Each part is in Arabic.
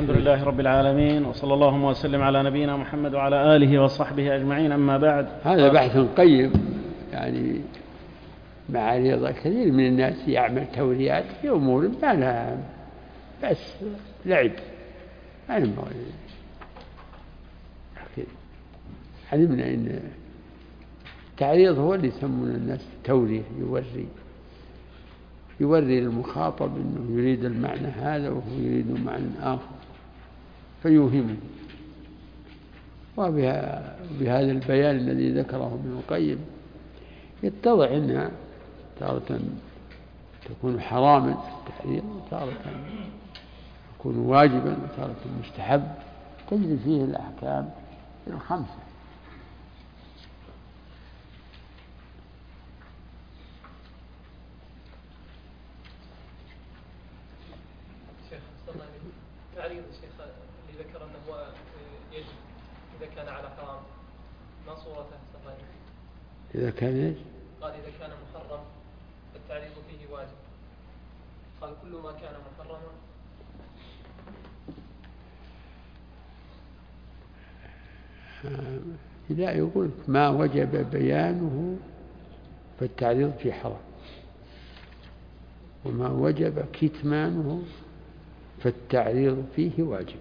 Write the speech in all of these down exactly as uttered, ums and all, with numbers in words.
الحمد لله رب العالمين، وصلى الله وسلم على نبينا محمد وعلى آله وصحبه أجمعين، أما بعد. هذا بحث قيم، يعني مع رضا كثير من الناس يعمل توريات في أمور ما لها، بس لعب ما نبغى. علمنا إن التعريض هو اللي يسمون الناس توريه، يوري يوري المخاطب أنه يريد المعنى هذا وهو يريد معنى آخر فيوهمه. وبهذا البيان الذي ذكره ابن القيم يتضح أنها تارة تكون حراما في التعريض، وتارة تكون واجبا، وتارة مستحب، تجري فيه الأحكام الخمسة. تعريض الشيخ اللي ذكر أنه هو يجب إذا كان على حرام، ما صورته؟ إذا كان إيش؟ قال إذا كان محرم التعريض فيه واجب، قال كل ما كان محرما. لا، يقول ما وجب بيانه فالتعريض فيه حرام، وما وجب كتمانه فالتعريض فيه واجب.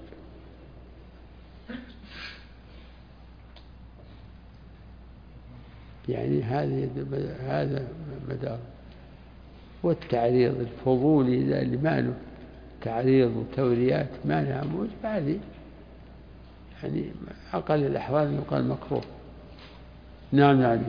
يعني هذا هذا مدار. والتعريض الفضولي إذا اللي ما له تعريض وتوريات ما لها موجب، هذه يعني أقل الأحوال يقال مكروه. نعم. يعني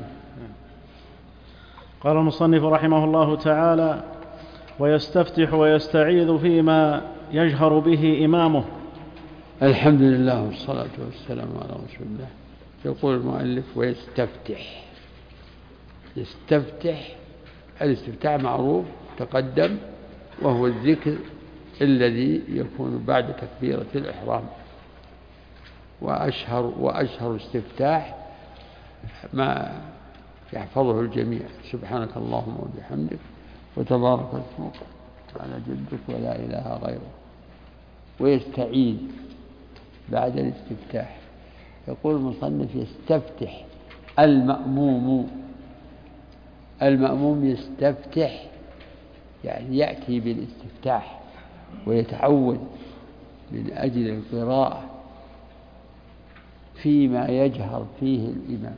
قال المصنف رحمه الله تعالى: ويستفتح ويستعيذ فيما يجهر به إمامه. الحمد لله والصلاة والسلام على رسول الله. يقول المؤلف: ويستفتح. يستفتح، الاستفتاح معروف تقدم، وهو الذكر الذي يكون بعد تكبيرة الإحرام. وأشهر وأشهر استفتاح ما يحفظه الجميع: سبحانك اللهم وبحمدك وتبارك اسمك وتعالى جدك ولا إله غيره. ويستعيذ بعد الاستفتاح. يقول المصنف: يستفتح المأموم. المأموم يستفتح يعني يأتي بالاستفتاح ويتعود من أجل القراءة فيما يجهر فيه الإمام.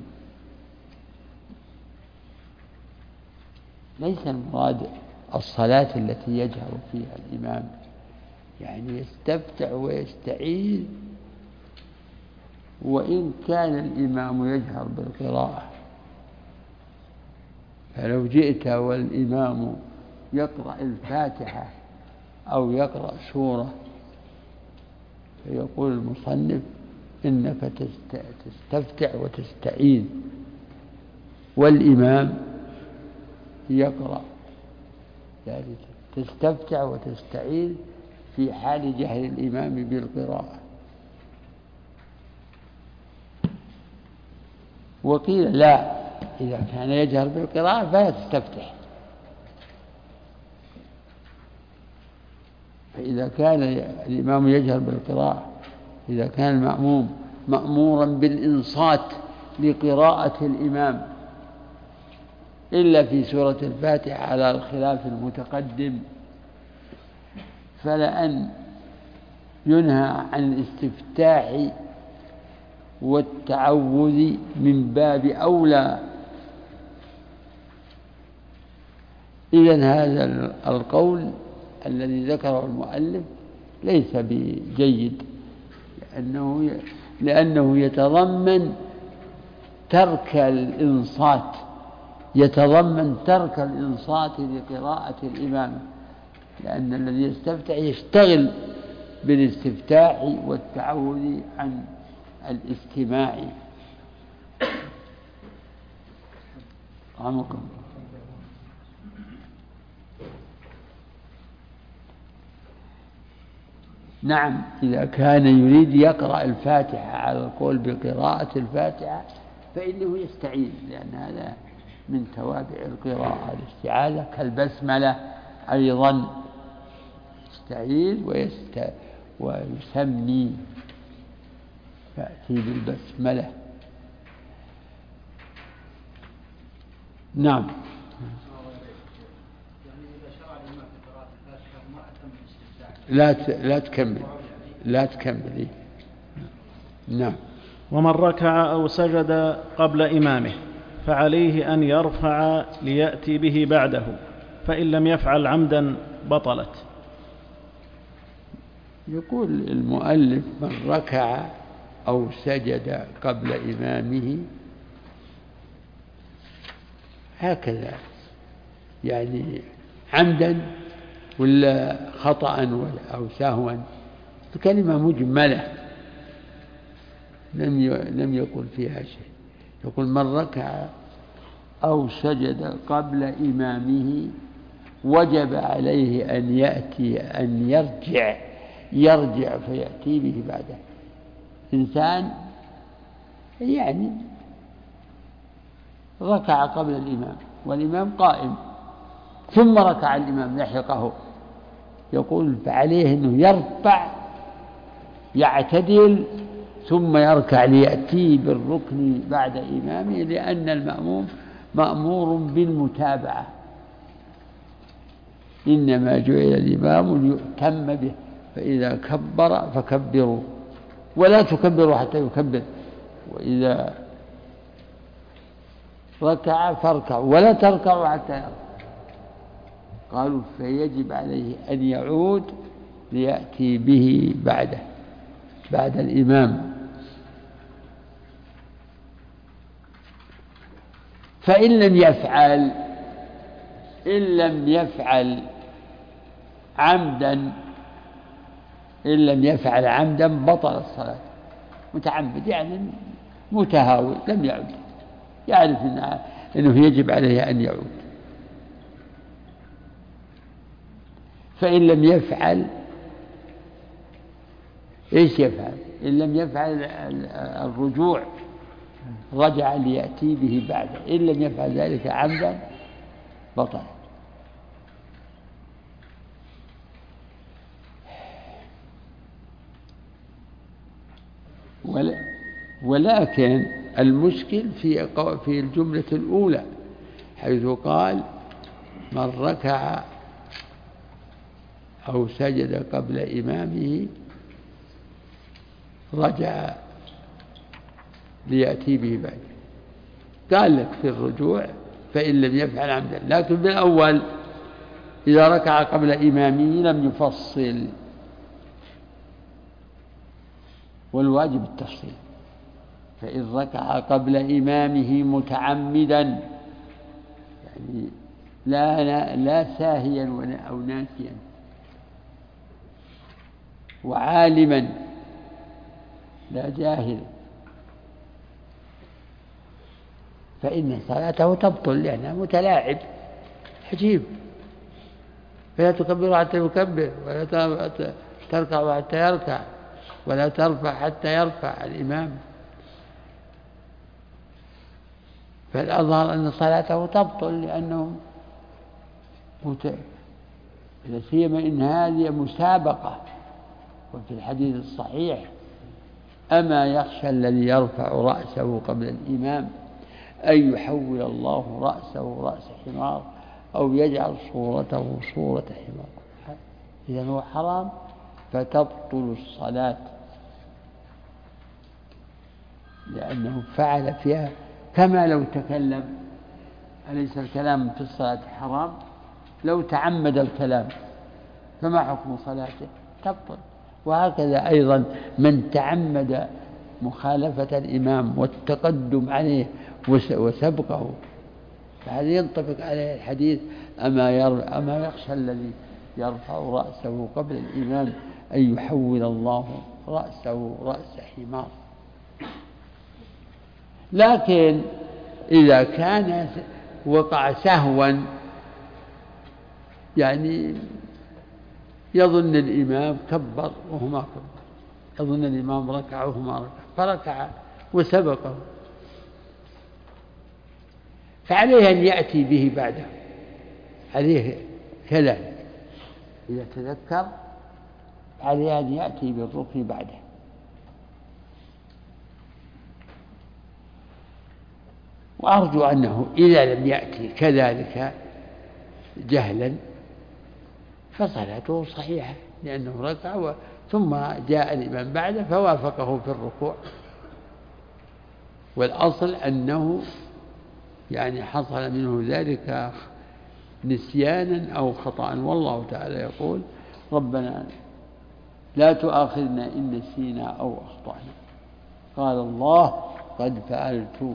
ليس المراد الصلاة التي يجهر فيها الإمام، يعني يستفتح ويستعيذ وإن كان الإمام يجهر بالقراءة. فلو جئت والإمام يقرأ الفاتحة أو يقرأ سورة، فيقول المصنف: إنك تستفتح وتستعيذ، والإمام يقرأ، يعني تستفتح وتستعيذ في حال جهل الإمام بالقراءة. وقيل لا، إذا كان يجهر بالقراءة فلا تستفتح. فإذا كان الإمام يجهر بالقراءة، إذا كان المأموم مأمورا بالإنصات لقراءة الإمام إلا في سورة الفاتحة على الخلاف المتقدم، فلأن ينهى عن الاستفتاح والتعوذ من باب أولى. إذن هذا القول الذي ذكره المؤلف ليس بجيد، لأنه لأنه يتضمن ترك الإنصات يتضمن ترك الإنصات لقراءة الإمام، لأن الذي يستفتح يشتغل بالاستفتاح والتعوذ عن الاستماع. رحمكم. نعم، إذا كان يريد يقرأ الفاتحة على القول بقراءة الفاتحة فإنه يستعيذ، لأن هذا من توابع القراءة الاستعاذة، كالبسملة أيضا. يستعيذ ويست... ويسمي، يأتي بالبسملة. نعم. لا لا تكمل لا تكمل. نعم. ومن ركع أو سجد قبل إمامه فعليه أن يرفع ليأتي به بعده، فإن لم يفعل عمدا بطلت. يقول المؤلف: من ركع أو سجد قبل إمامه، هكذا يعني عمدا ولا خطأ أو سهوا، الكلمة مجملة لم لم يقل فيها شيء. يقول: من ركع أو سجد قبل إمامه وجب عليه أن يأتي أن يرجع يرجع فيأتي به بعده. إنسان يعني ركع قبل الإمام والإمام قائم، ثم ركع الإمام لحقه، يقول فعليه أنه يرفع يعتدل ثم يركع ليأتي بالركن بعد إمامه، لأن المأموم مأمور بالمتابعة، إنما جعل الإمام ليؤتم به، فإذا كبر فكبروا ولا تكبروا حتى يكبر، وإذا ركع فاركعوا ولا تركعوا حتى يركع. قالوا فيجب عليه أن يعود ليأتي به بعده بعد الإمام. فإن لم يفعل إن لم يفعل عمدا إن لم يفعل عمدا بطل الصلاة. متعمد يعني متهاون لم يعد، يعرف أنه يجب عليه أن يعود. فإن لم يفعل إيش يفعل؟ إن لم يفعل الرجوع رجع ليأتي به بعده، إن لم يفعل ذلك عمدا بطل. ولكن المشكل في في الجملة الأولى، حيث قال: من ركع أو سجد قبل إمامه رجع ليأتي به بعد. قال لك في الرجوع فإن لم يفعل عمدا، لكن بالأول إذا ركع قبل إمامه لم يفصل، والواجب التفصيل. فإن ركع قبل إمامه متعمدا، يعني لا لا ساهيا أو ناسيا، وعالما لا جاهلا، فإن صلاته تبطل لأنه متلاعب حجيب. فلا تكبر حتى يكبر، ولا تركع حتى يركع، ولا ترفع حتى يرفع الإمام. فالأظهر أن صلاته تبطل لأنه مت... لا سيما إن هذه مسابقة. وفي الحديث الصحيح: أما يخشى الذي يرفع رأسه قبل الإمام أن يحول الله رأسه رأس حمار أو يجعل صورته صورة حمار. إذا هو حرام فتبطل الصلاة، لأنه فعل فيها كما لو تكلم. أليس الكلام في الصلاة حرام؟ لو تعمد الكلام فما حكم صلاته؟ تبطل. وهكذا أيضا من تعمد مخالفة الإمام والتقدم عليه وسبقه، فهذا ينطبق عليه الحديث: أما, ير... أما يخشى الذي يرفع رأسه قبل الإمام أن يحول الله رأسه رأس حمار. لكن إذا كان وقع سهوا، يعني يظن الإمام كبر وهو ما كبر، يظن الإمام ركع وهو ما ركع، فركع وسبقه، فعليه أن يأتي به بعده، عليه كذلك. إذا تذكر عليه أن يأتي بالركن بعده. وأرجو أنه إذا لم يأتي كذلك جهلا فصلاته صحيحة، لأنه ركع ثم جاء الإمام بعده فوافقه في الركوع، والأصل أنه يعني حصل منه ذلك نسيانا أو خطأ. والله تعالى يقول: ربنا لا تؤاخذنا إن نسينا أو أخطأنا. قال الله: قد فعلت.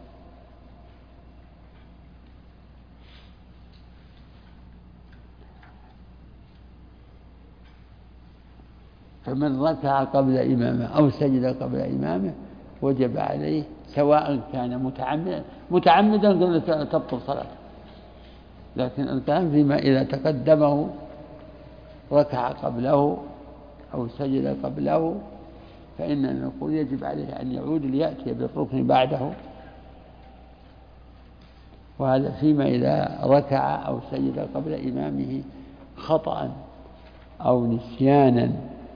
فمن ركع قبل إمامه أو سجد قبل إمامه وجب عليه، سواء كان متعمدا متعمدا قبل تبطل صلاته، لكن الكلام فيما إذا تقدمه ركع قبله أو سجد قبله فإننا نقول يجب عليه أن يعود ليأتي بالركن بعده. وهذا فيما إذا ركع أو سجد قبل إمامه خطأ أو نسيانا.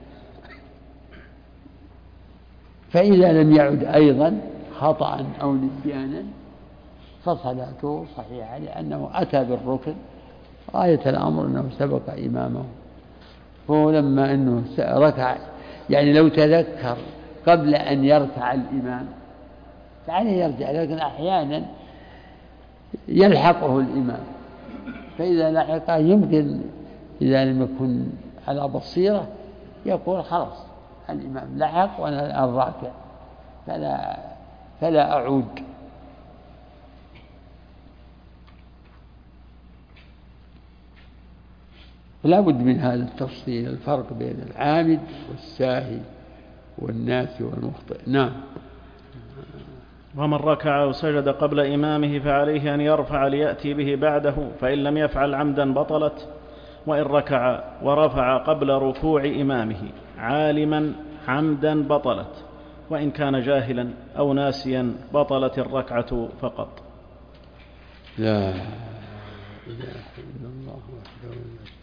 فإذا لم يعد أيضا خطأ أو نسيانا فصلاته صحيحة، لأنه أتى بالركن. غاية الأمر أنه سبق إمامه، فهو لما أنه ركع يعني لو تذكر قبل أن يركع الإمام فعليه يرجع، لكن أحيانا يلحقه الإمام، فإذا لحقه يمكن إذا لم يكن على بصيرة يقول: خلاص الإمام لحق وأنا الآن راكع فلا, فلا أعود. لا بد من هذا التفصيل، الفرق بين العامد والساهي والناسي والمخطئ. نعم. ومن ركع وسجد قبل إمامه فعليه أن يرفع ليأتي به بعده، فإن لم يفعل عمدا بطلت. وإن ركع ورفع قبل ركوع إمامه عالما عمدا بطلت، وإن كان جاهلا أو ناسيا بطلت الركعة فقط. لا إله إلا الله وحده لا شريك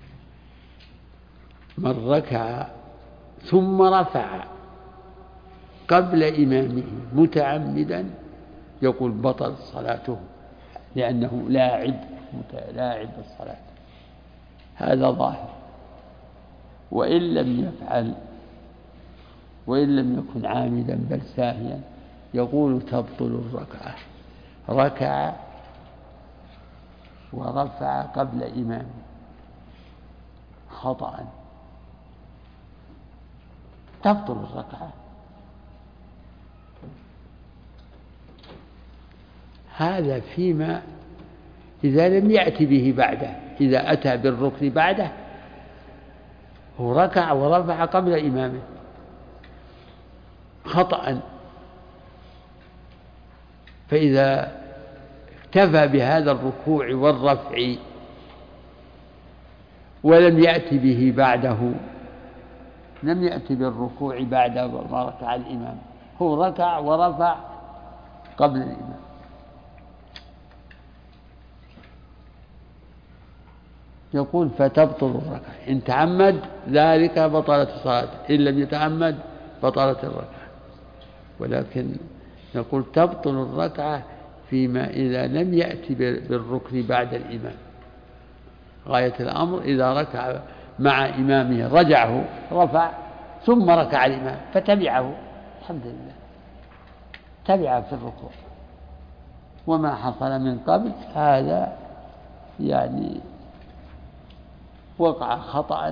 له. من ركع ثم رفع قبل إمامه متعمدا يقول: بطل صلاته، لأنه لاعب لاعب الصلاة. هذا ظاهر. وإن لم يفعل وإن لم يكن عامدا بل ساهيا يقول: تبطل الركعة. ركع ورفع قبل إمامه خطأ، تبطل الركعة. هذا فيما إذا لم يأتي به بعده. إذا أتى بالركن بعده هو ركع ورفع قبل إمامه خطأ، فإذا اكتفى بهذا الركوع والرفع ولم يأتي به بعده، لم يأتي بالركوع بعد ما ركع الإمام، هو ركع ورفع قبل الإمام، يقول: فتبطل الركعة. إن تعمد ذلك بطلت الصلاة، إن لم يتعمد بطلت الركعة. ولكن نقول تبطل الركعة فيما إذا لم يأتي بالركن بعد الإمام. غاية الأمر إذا ركع مع إمامه رجعه رفع ثم ركع الإمام فتبعه، الحمد لله تبعه في الركوع. وما حصل من قبل هذا يعني وقع خطأ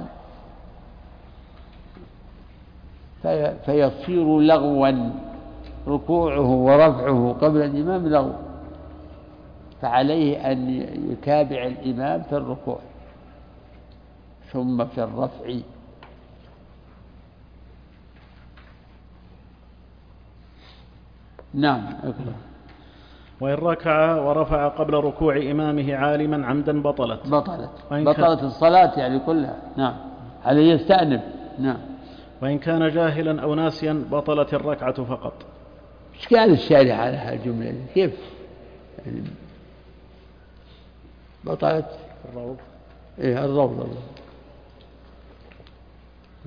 في فيصير لغوا، ركوعه ورفعه قبل الإمام لغو، فعليه أن يتابع الإمام في الركوع ثم في الرفع. نعم. أكبر. وإن ركع ورفع قبل ركوع إمامه عالما عمدا بطلت بطلت بطلت الصلاة يعني كلها. نعم. عليه يستأنف. نعم. وإن كان جاهلا أو ناسيا بطلت الركعة فقط. إيش قال الشارح على هالجملة دي؟ كيف يعني بطلت؟ الروض. إيه الروض الله.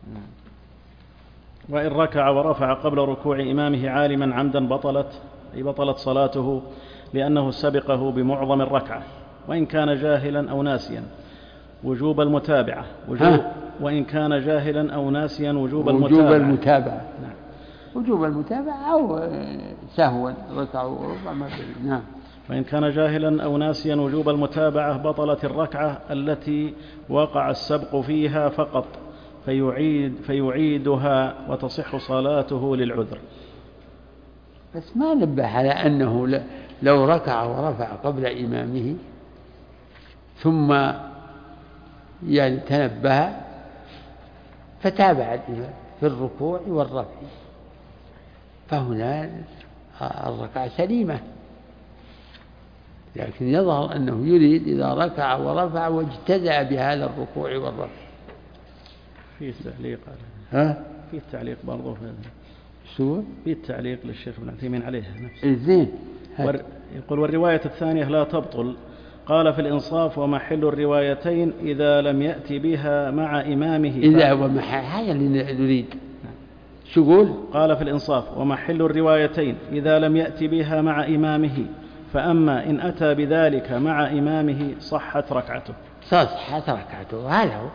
وإن ركع ورفع قبل ركوع إمامه عالما عمدا بطلت أي بطلت صلاته لأنه سبقه بمعظم الركعة، وإن كان جاهلا أو ناسيا وجوب المتابعة وجوب وإن كان جاهلا أو ناسيا وجوب المتابعة وجوب المتابعة نعم. وجوب المتابعة أو سهوا ركع وربع ما بين. نعم. وإن كان جاهلا أو ناسيا وجوب المتابعة بطلت الركعة التي وقع السبق فيها فقط فيعيد فيعيدها وتصح صلاته للعذر. بس ما نبه على أنه لو ركع ورفع قبل إمامه ثم يعني تنبه فتابع الإمام في الركوع والرفع، فهنا الركعة سليمة، لكن يظهر أنه يريد إذا ركع ورفع واجتزأ بهذا الركوع والرفع. في تعليق ها؟ في التعليق برضه شو؟ في التعليق للشيخ ابن عثيمين عليه نفسه. زين. ور... يقول والرواية الثانية لا تبطل. قال في الإنصاف ومحل الروايتين إذا لم يأتي بها مع إمامه. إذا ومحل هذا اللي نريد. شو قول؟ قال في الإنصاف ومحل الروايتين إذا لم يأتي بها مع إمامه، فأما إن أتى بذلك مع إمامه صحت ركعته. صحت ركعته، هذا هو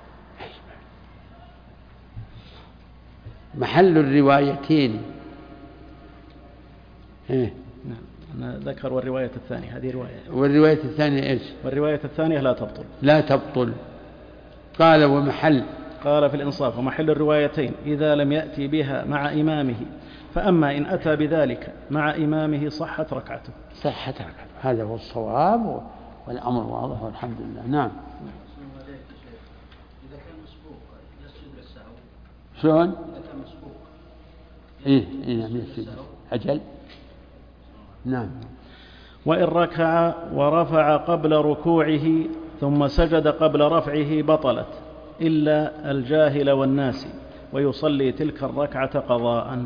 محل الروايتين. إيه؟ نعم. أنا ذكر والرواية الثانية، هذه رواية. والرواية الثانية إيش؟ والرواية الثانية لا تبطل. لا تبطل. قال ومحل. قال في الإنصاف ومحل الروايتين إذا لم يأتي بها مع إمامه، فأما إن أتى بذلك مع إمامه صحت ركعته. صحت ركعته، هذا هو الصواب والأمر واضح والحمد لله. نعم. إذا كان مسبوق يسجد للسهو. شلون؟ إذا كان مسبوق. إيه إيه نعم يسجد. أجل. نعم. وإن ركع ورفع قبل ركوعه ثم سجد قبل رفعه بطلت إلا الجاهل والناسي، ويصلي تلك الركعة قضاء.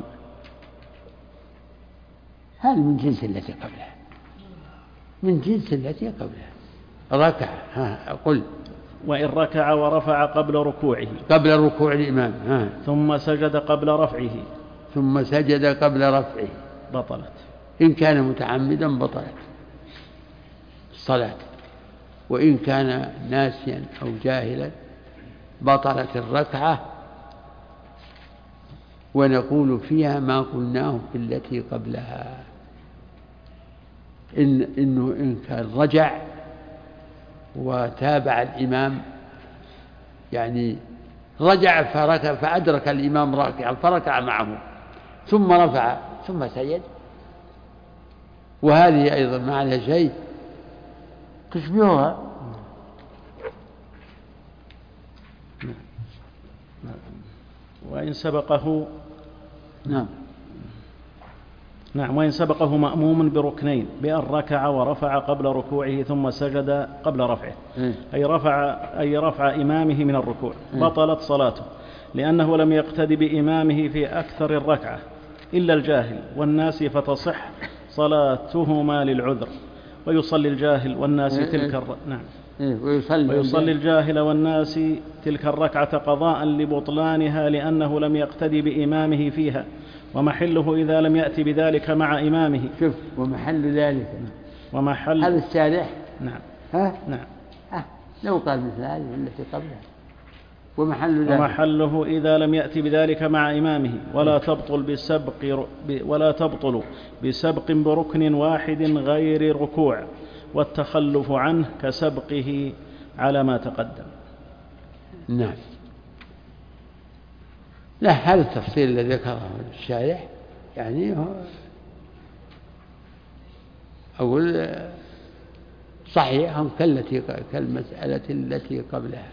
هذا من جنس التي قبلها، من جنس التي قبلها. ركع. ها قل. وإن ركع ورفع قبل ركوعه قبل ركوع الإمام. ها. ثم سجد قبل رفعه ثم سجد قبل رفعه بطلت. إن كان متعمدا بطلت الصلاة، وإن كان ناسيا أو جاهلا بطلت الركعة، ونقول فيها ما قلناه في التي قبلها، إن إنه إن كان رجع وتابع الإمام، يعني رجع فركع فأدرك الإمام راكعا فركع معه ثم رفع ثم سجد، وهذه أيضا ما عليها شيء تشبهها. وإن سبقه نعم نعم وإن سبقه مأموم بركنين بأن ركع ورفع قبل ركوعه ثم سجد قبل رفعه، أي رفع أي رفع إمامه من الركوع، بطلت صلاته لأنه لم يقتد بإمامه في أكثر الركعة إلا الجاهل والناس، فتصح صلاتهما للعذر. ويصلي الجاهل والناس تلك الر... نعم ويصلي, ويصلي الجاهل والناس تلك الركعة قضاء لبطلانها لأنه لم يقتدي بإمامه فيها، ومحله إذا لم يأتي بذلك مع إمامه. شوف ومحل ذلك ومحل هذا الشارح. نعم ها نعم ها لو قال مثل هذه التي قبلها ومحل ذلك ومحله إذا لم يأتي بذلك مع إمامه، ولا تبطل بسبق ولا تبطل بسبق بركن واحد غير ركوع، والتخلف عنه كسبقه على ما تقدم. نعم. لا هذا التفصيل الذي ذكره الشارح يعني هو أقول صحيح كالتي كالمسألة التي قبلها.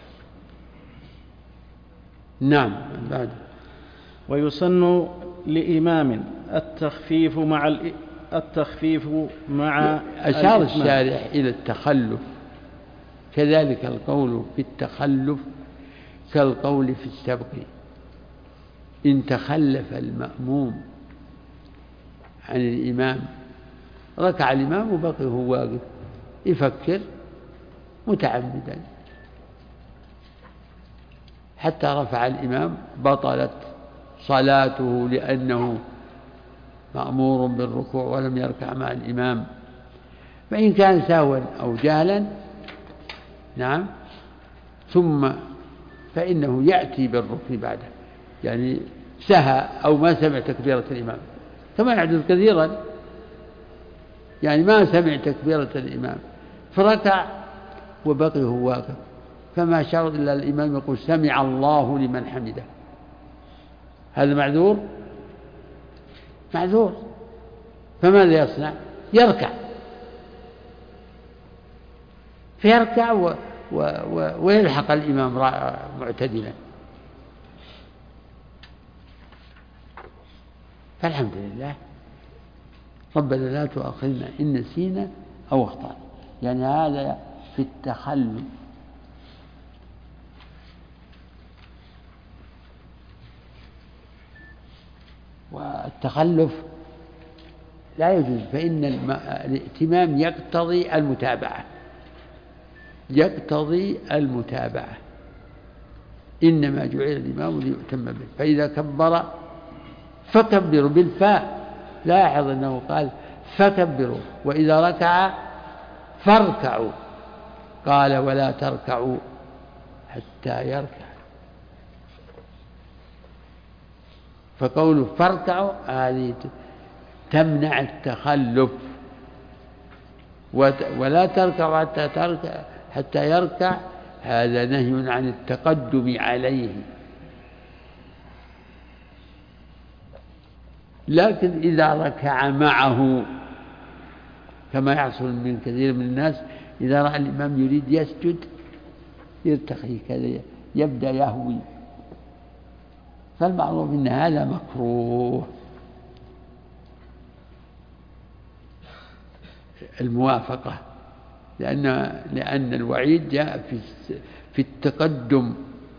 نعم. بعد. ويسن لإمام التخفيف مع التخفيف مع أشار الشارح إلى التخلف، كذلك القول في التخلف كالقول في السبق. إن تخلف المأموم عن الإمام ركع الإمام وبقي هو واقف يفكر متعمدا، حتى رفع الإمام بطلت صلاته لأنه مأمور بالركوع ولم يركع مع الإمام. فإن كان سهوا أو جهلا نعم ثم فإنه يأتي بالركن بعده، يعني سهى أو ما سمع تكبيرة الإمام كما يحدث كثيرا، يعني ما سمع تكبيرة الإمام فركع وبقي هو واقف، فما شرط إلا الإمام يقول سمع الله لمن حمده، هذا معذور معذور. فماذا يصنع؟ يركع فيركع و و و ويلحق الإمام معتدلا. فالحمد لله. ربنا لا تؤاخذنا إن نسينا أو أخطأنا، يعني هذا في التخلف. والتخلف لا يجوز، فإن الائتمام يقتضي المتابعة يقتضي المتابعة إنما جعل الإمام ليؤتم به، فإذا كبر فكبروا بالفاء، لاحظ أنه قال فكبروا، وإذا ركع فاركعوا، قال ولا تركعوا حتى يركع. فقوله فاركعوا هذه تمنع التخلف، ولا تركعوا حتى تركع حتى يركع هذا نهي عن التقدم عليه. لكن إذا ركع معه كما يحصل من كثير من الناس، إذا رأى الإمام يريد يسجد يرتخي كذا يبدأ يهوي، فالمعروف إن هذا مكروه. الموافقة لأن لأن الوعيد جاء في في التقدم.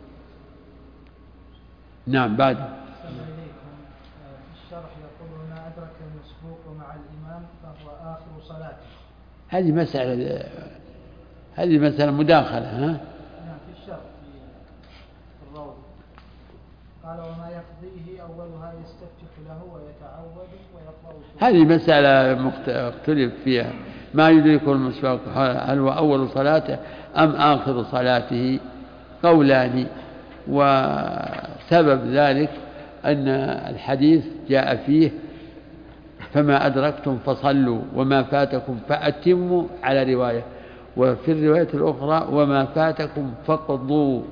نعم. بعد في الشرح يقول ما أدرك المسبوق مع الإمام فهو آخر صلاته. هذه مسألة هذه مسألة مداخلة. ها؟ نعم في الشرح في الروض قال وما يقضيه أولها يستفتح له ويتعود ويقرأ. هذه مسألة مختلف فيها، ما يدرك المسبوق هل هو أول صلاته أم آخر صلاته، قولان. وسبب ذلك أن الحديث جاء فيه فما أدركتم فصلوا وما فاتكم فأتموا على رواية، وفي الرواية الأخرى وما فاتكم فقضوا،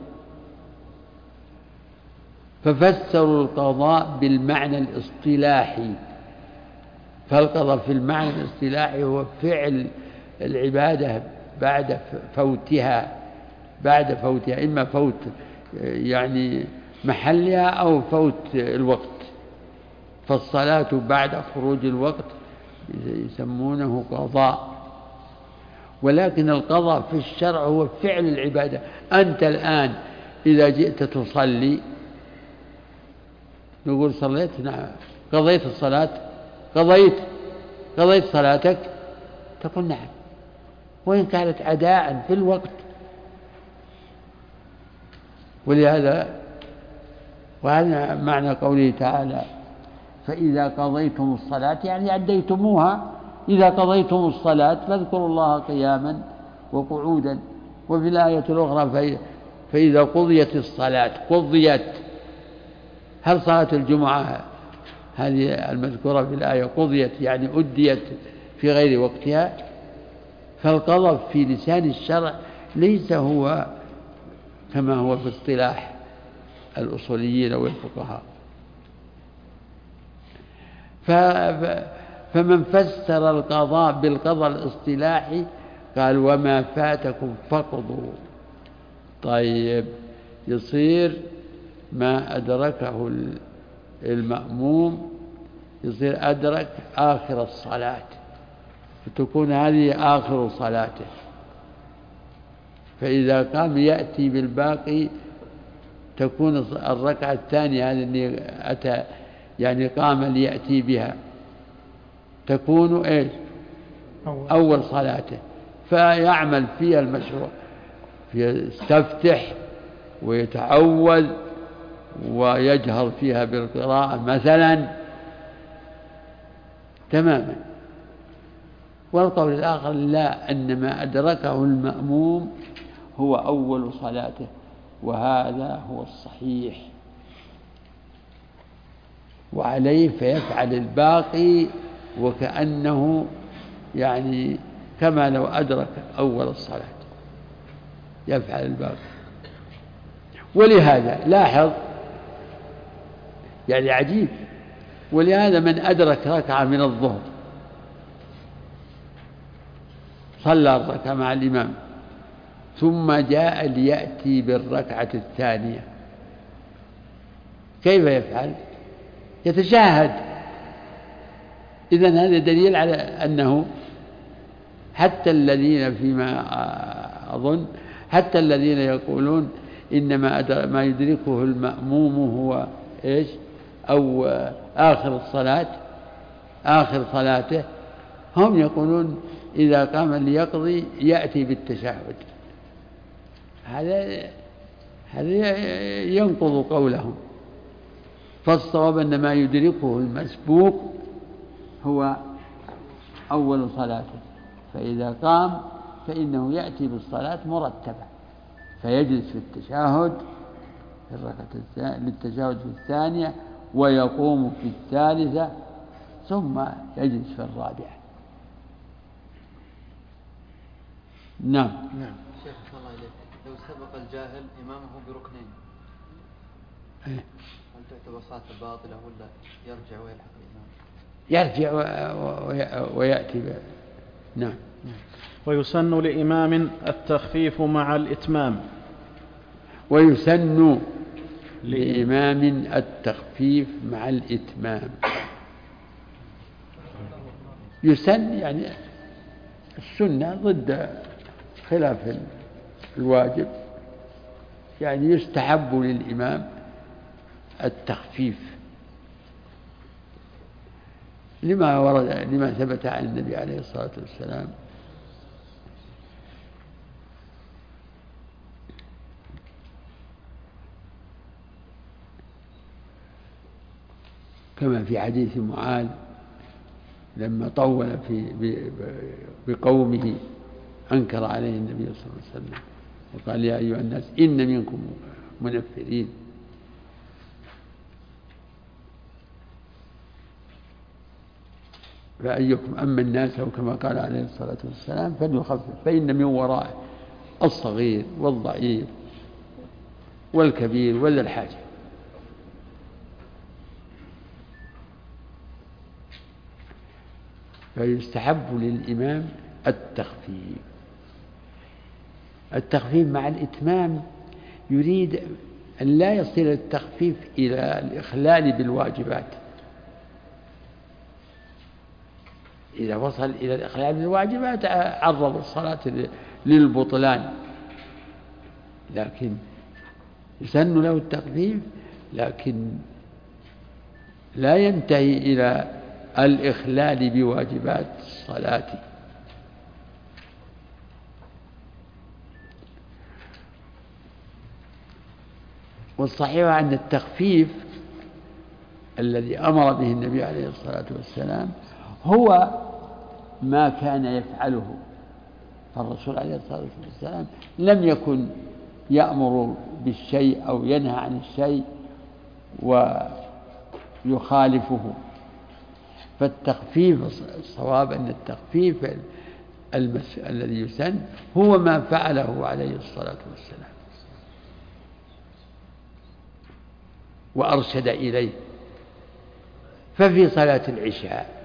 ففسروا القضاء بالمعنى الاصطلاحي. فالقضاء في المعنى الاصطلاحي هو فعل العبادة بعد فوتها بعد فوتها إما فوت يعني محلها أو فوت الوقت. فالصلاة بعد خروج الوقت يسمونه قضاء، ولكن القضاء في الشرع هو فعل العبادة. أنت الآن إذا جئت تصلي نقول صليت، نعم قضيت الصلاة، قضيت قضيت صلاتك، تقول نعم، وإن كانت أداء في الوقت. ولهذا وهذا معنى قوله تعالى فإذا قضيتم الصلاة يعني أديتموها. إذا قضيتم الصلاة فاذكروا الله قياما وقعودا. وفي الآية الأخرى فإذا قضيت الصلاة قضيت. هل صلاة الجمعة هذه المذكورة في الآية قضيت يعني أديت في غير وقتها؟ فالقضاء في لسان الشرع ليس هو كما هو في اصطلاح الأصوليين والفقهاء. فمن فسر القضاء بالقضاء الاصطلاحي قال وما فاتكم فقضوا. طيب يصير ما أدركه المأموم يصير أدرك آخر الصلاة، فتكون هذه آخر صلاته. فإذا قام يأتي بالباقي تكون الركعة الثانية هذه اللي أتى يعني قام ليأتي بها تكون إيش؟ أول صلاته، فيعمل فيها المشروع، يستفتح ويتعوذ ويجهر فيها بالقراءة مثلا تماما. والقول الآخر لا، أن ما أدركه المأموم هو أول صلاته، وهذا هو الصحيح، وعليه فيفعل الباقي وكأنه يعني كما لو أدرك أول الصلاة، يفعل الباقي. ولهذا لاحظ يعني عجيب، ولهذا من أدرك ركعة من الظهر صلى الركعة مع الإمام ثم جاء ليأتي بالركعة الثانية، كيف يفعل؟ يتشاهد. إذن هذا دليل على أنه حتى الذين فيما أظن حتى الذين يقولون إنما ما يدركه المأموم هو إيش أو آخر الصلاة آخر صلاته، هم يقولون إذا قام ليقضي يأتي بالتشهد. هذا هذا ينقض قولهم. فالصواب أن ما يدركه المسبوق هو أول صلاته، فإذا قام فإنه يأتي بالصلاة مرتبة، فيجلس في التشهد في الركعة للتشهد في الثانية، ويقوم في الثالثة، ثم يجلس في الرابعة. نعم. نعم. شيخ الله إليك، لو سبق الجاهل إمامه بركنين إيه؟ هل تعتبر صلاة باطلة ولا يرجع ويلحق الإمام؟ يرجع ويأتي ب... نعم. ويسن لإمام التخفيف مع الإتمام. ويسن لإمام التخفيف مع الإتمام. يسن يعني السنة ضد خلاف الواجب، يعني يستحب للإمام التخفيف لما ورد لما ثبت عن النبي عليه الصلاة والسلام كما في حديث معاذ لما طول في بقومه أنكر عليه النبي صلى الله عليه وسلم وقال يا أيها الناس إن منكم منفرين. فأيكم أما الناس، أو كما قال عليه الصلاة والسلام، فليخفف، فإن من ورائه الصغير والضعيف والكبير وذا الحاجة. فيستحب للإمام التخفيف. التخفيف مع الإتمام يريد أن لا يصل التخفيف إلى الإخلال بالواجبات. إذا وصل إلى الإخلال بالواجبات عرض الصلاة للبطلان، لكن يسن له التخفيف لكن لا ينتهي إلى الإخلال بواجبات الصلاة. والصحيح أن التخفيف الذي أمر به النبي عليه الصلاة والسلام هو ما كان يفعله، فالرسول عليه الصلاة والسلام لم يكن يأمر بالشيء أو ينهى عن الشيء ويخالفه. فالتخفيف الصواب أن التخفيف المس... الذي يسن هو ما فعله عليه الصلاة والسلام وأرشد إليه. ففي صلاة العشاء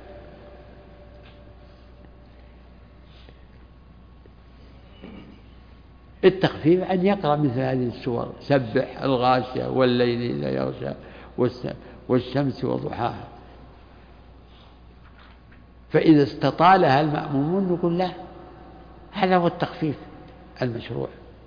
التخفيف أن يقرأ مثل هذه السور: سبح، الغاشية، والليل إذا يغشى، والشمس وضحاها. فإذا استطالها المأمومون نقول له هذا هو التخفيف المشروع،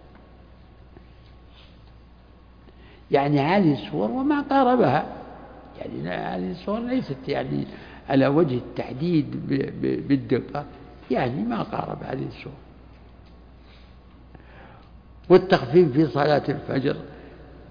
يعني هذه السور وما قاربها، يعني هذه السور ليست يعني على وجه التحديد بالدقة، يعني ما قارب هذه السور. والتخفيف في صلاة الفجر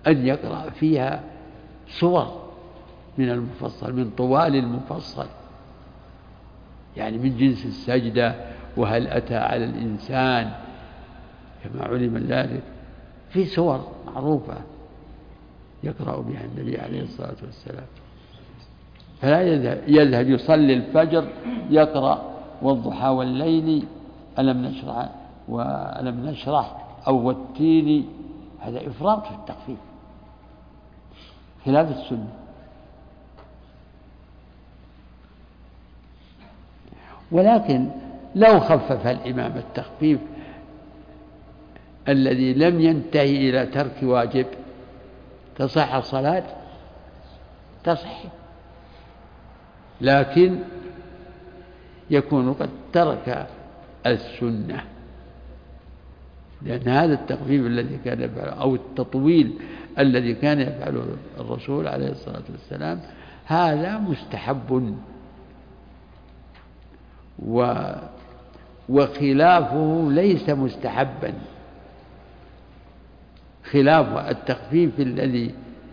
أن يقرأ فيها سور من المفصل، من طوال المفصل، يعني من جنس السجدة وهل أتى على الإنسان كما علم ذلك، في سور معروفة يقرأ بها النبي عليه الصلاة والسلام. فلا يذهب يصلي الفجر يقرأ والضحى والليل ألم نشرح وألم نشرح أو والتين، هذا إفراط في التخفيف خلاف السنة. ولكن لو خفف الإمام التخفيف الذي لم ينتهي إلى ترك واجب تصح الصلاة؟ تصح، لكن يكون قد ترك السنة، لأن هذا التخفيف الذي كان يفعله أو التطويل الذي كان يفعله الرسول عليه الصلاة والسلام هذا مستحب، و وخلافه ليس مستحبا، خلاف التخفيف الذي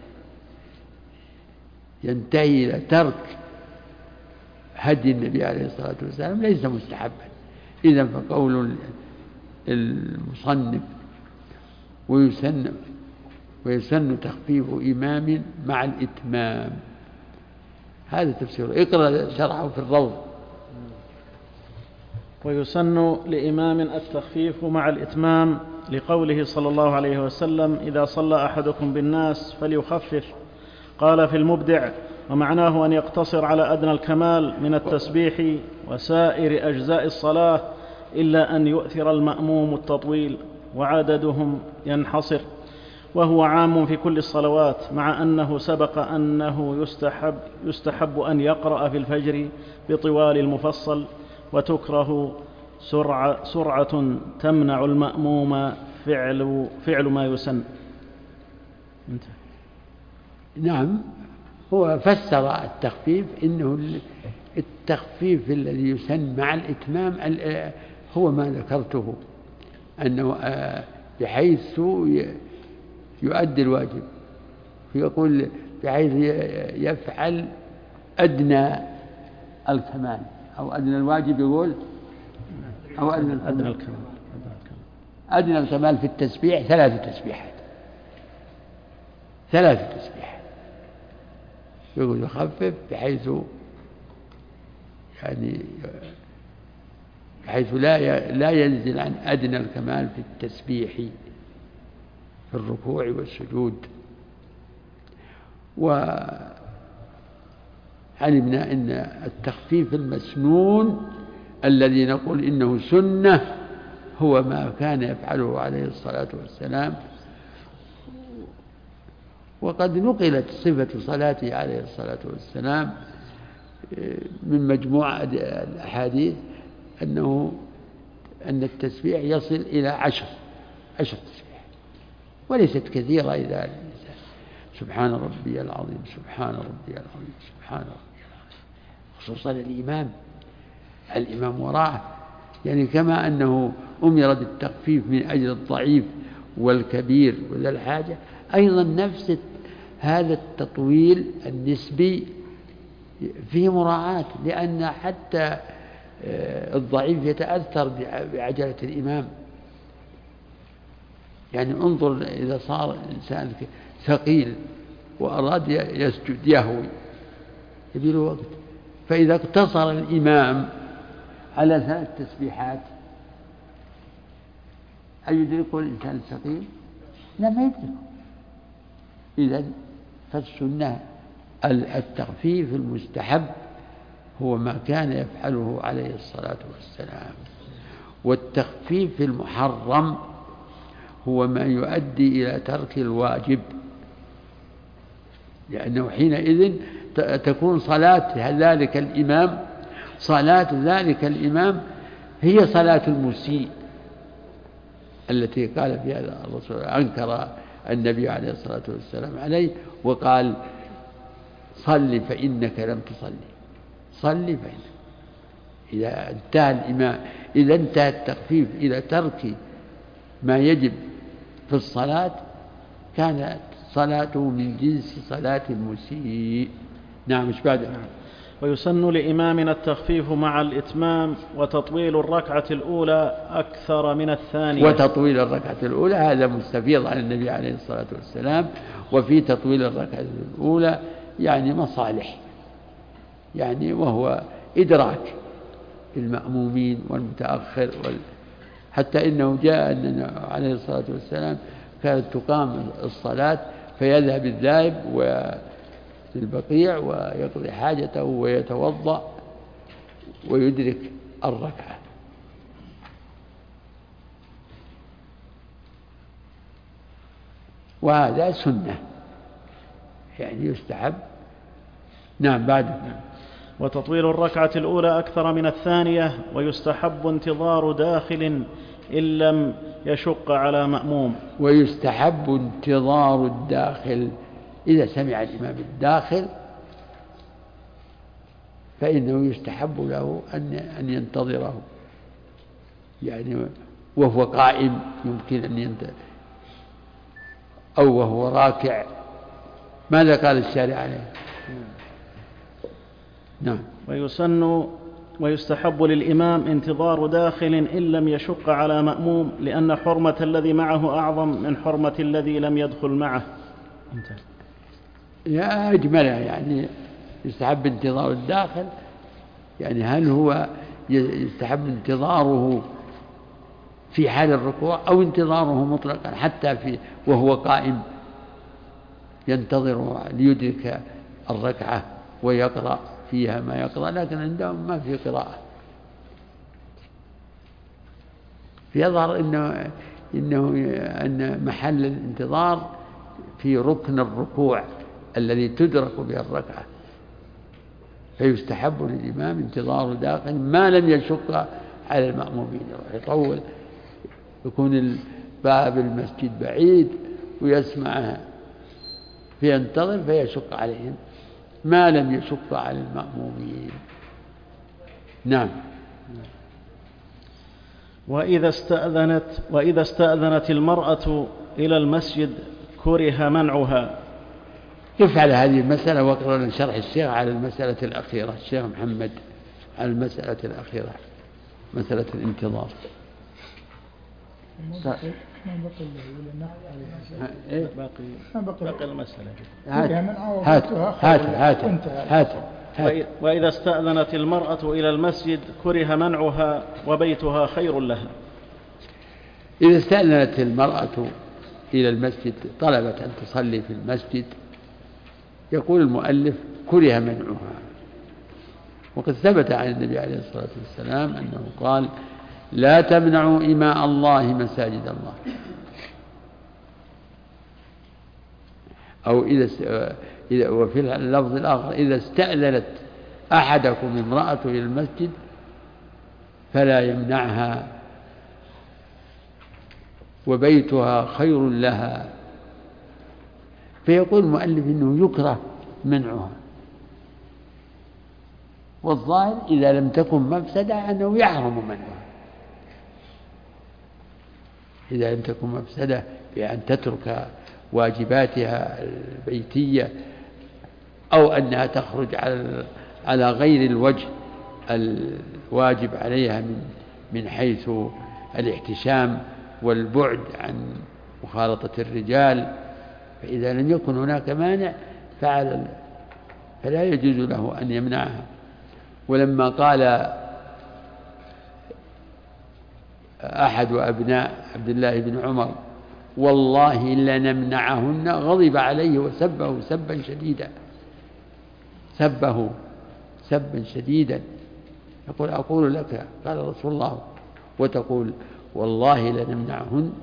ينتهي إلى ترك هدي النبي عليه الصلاة والسلام ليس مستحبا. إذن فقول المصنف ويسن ويسن تخفيف إمام مع الإتمام، هذا تفسيره. اقرأ شرحه في الروض. ويسن لإمام التخفيف مع الإتمام لقوله صلى الله عليه وسلم: إذا صلى أحدكم بالناس فليخفف. قال في المبدع: ومعناه أن يقتصر على أدنى الكمال من التسبيح وسائر أجزاء الصلاة، إلا أن يؤثر المأموم التطويل وعددهم ينحصر، وهو عام في كل الصلوات، مع أنه سبق أنه يستحب, يستحب أن يقرأ في الفجر بطوال المفصل، وتكره سرعة, سرعة تمنع المأموم فعل, فعل ما يسن. انتهى. نعم، هو فسر التخفيف إنه التخفيف الذي يسن مع الإتمام هو ما ذكرته، أنه بحيث يؤدي الواجب، يقول بحيث يفعل أدنى الكمال أو أدنى الواجب، يقول أو أدنى الكمال. أدنى الكمال أدنى الكمال في التسبيح ثلاث تسبيحات ثلاث تسبيحات يقول يخفف بحيث يعني بحيث لا لا ينزل عن أدنى الكمال في التسبيح في الركوع والسجود. وعلمنا أن التخفيف المسنون الذي نقول إنه سنة هو ما كان يفعله عليه الصلاة والسلام، وقد نقلت صفة صلاته عليه الصلاة والسلام من مجموعة الأحاديث أنه أن التسبيح يصل إلى عشر عشر تسبيح، وليست كثيرة. إذا سبحان ربي العظيم سبحان ربي العظيم سبحان ربي العظيم، خصوصا الإمام الإمام وراءه، يعني كما أنه أمر بالتخفيف من أجل الضعيف والكبير وذا الحاجة، أيضا نفس هذا التطويل النسبي فيه مراعاة، لأن حتى الضعيف يتأثر بعجلة الإمام. يعني انظر إذا صار الإنسان ثقيل وأراد يسجد يهوي يبي له وقت، فإذا اقتصر الإمام على ثلاث تسبيحات أيدركه الإنسان الثقيل؟ لا، ما يدركه. إذن فالسنة التخفيف المستحب هو ما كان يفعله عليه الصلاة والسلام، والتخفيف المحرم هو ما يؤدي إلى ترك الواجب، لأنه حينئذ تكون صلاة ذلك الإمام صلاة ذلك الإمام هي صلاة المسيء التي قال فيها الرسول أنكر النبي عليه الصلاة والسلام عليه وقال: صل فإنك لم تصلي، صل فإنك. إذا انتهى الإمام إذا انتهى التخفيف إلى ترك ما يجب في الصلاة كانت صلاته من جنس صلاة المسيء. نعم. مش بعد؟ نعم. ويسن لإمامنا التخفيف مع الإتمام وتطويل الركعة الأولى أكثر من الثانية. وتطويل الركعة الأولى هذا مستفيض عن النبي عليه الصلاة والسلام. وفي تطويل الركعة الأولى يعني مصالح، يعني وهو إدراك المأمومين والمتأخر وال... حتى إنه جاء أن عليه الصلاة والسلام كانت تقام الصلاة فيذهب الذاهب للبقيع ويقضي حاجته ويتوضأ ويدرك الركعة. وهذا سنة يعني يستحب. نعم. بعد. وتطويل الركعة الأولى أكثر من الثانية، ويستحب انتظار داخل إن لم يشق على مأموم. ويستحب انتظار الداخل إذا سمع الإمام الداخل فإنه يستحب له أن ينتظره، يعني وهو قائم يمكن أن ينتظر أو وهو راكع. ماذا قال الشارع عليه؟ نعم. ويسن ويستحب للإمام انتظار داخل إن لم يشق على مأموم، لأن حرمة الذي معه أعظم من حرمة الذي لم يدخل معه. انتهى. يا أجملها يعني يستحب انتظار الداخل، يعني هل هو يستحب انتظاره في حال الركوع أو انتظاره مطلقا حتى في وهو قائم ينتظر ليدرك الركعة ويقرأ فيها ما يقرأ، لكن عندهم ما في قراءة. يظهر إنه, إنه أن محل الانتظار في ركن الركوع الذي تدرك به الركعة، فيستحب للإمام انتظار داخل ما لم يشق على المأمومين. يطول، يكون باب المسجد بعيد ويسمعها فينتظر فيشق عليهم ما لم يشق على المأمومين. نعم. وإذا استأذنت وإذا استأذنت المرأة إلى المسجد كره منعها. يفعل هذه المسألة واقرأ لنا شرح الشيخ على المسألة الأخيرة، الشيخ محمد على المسألة الأخيرة، مسألة الانتظار. ما بقي إيه باقي باقي المسألة. هات هات هات هات هات. وإذا استأذنت المرأة إلى المسجد كره منعها وبيتها خير لها. إذا استأذنت المرأة إلى المسجد طلبت أن تصلي في المسجد، يقول المؤلف كره منعها، وقد ثبت عن النبي عليه الصلاة والسلام أنه قال لا تمنعوا إماء الله مساجد الله. أو إذا وفي اللفظ الآخر إذا استأذنت أحدكم امرأة إلى المسجد فلا يمنعها وبيتها خير لها. فيقول المؤلف إنه يكره منعها، والظاهر إذا لم تكن مفسدة أنه يحرم منعها. إذا لم تكن مفسدة بأن تترك واجباتها البيتية أو أنها تخرج على على غير الوجه الواجب عليها من من حيث الاحتشام والبعد عن مخالطة الرجال، فإذا لم يكن هناك مانع فعل فلا يجوز له أن يمنعها. ولما قال أحد أبناء عبد الله بن عمر والله لنمنعهن غضب عليه وسبه سبا شديدا، سبه سبا شديدا، يقول أقول لك قال رسول الله وتقول والله لنمنعهن.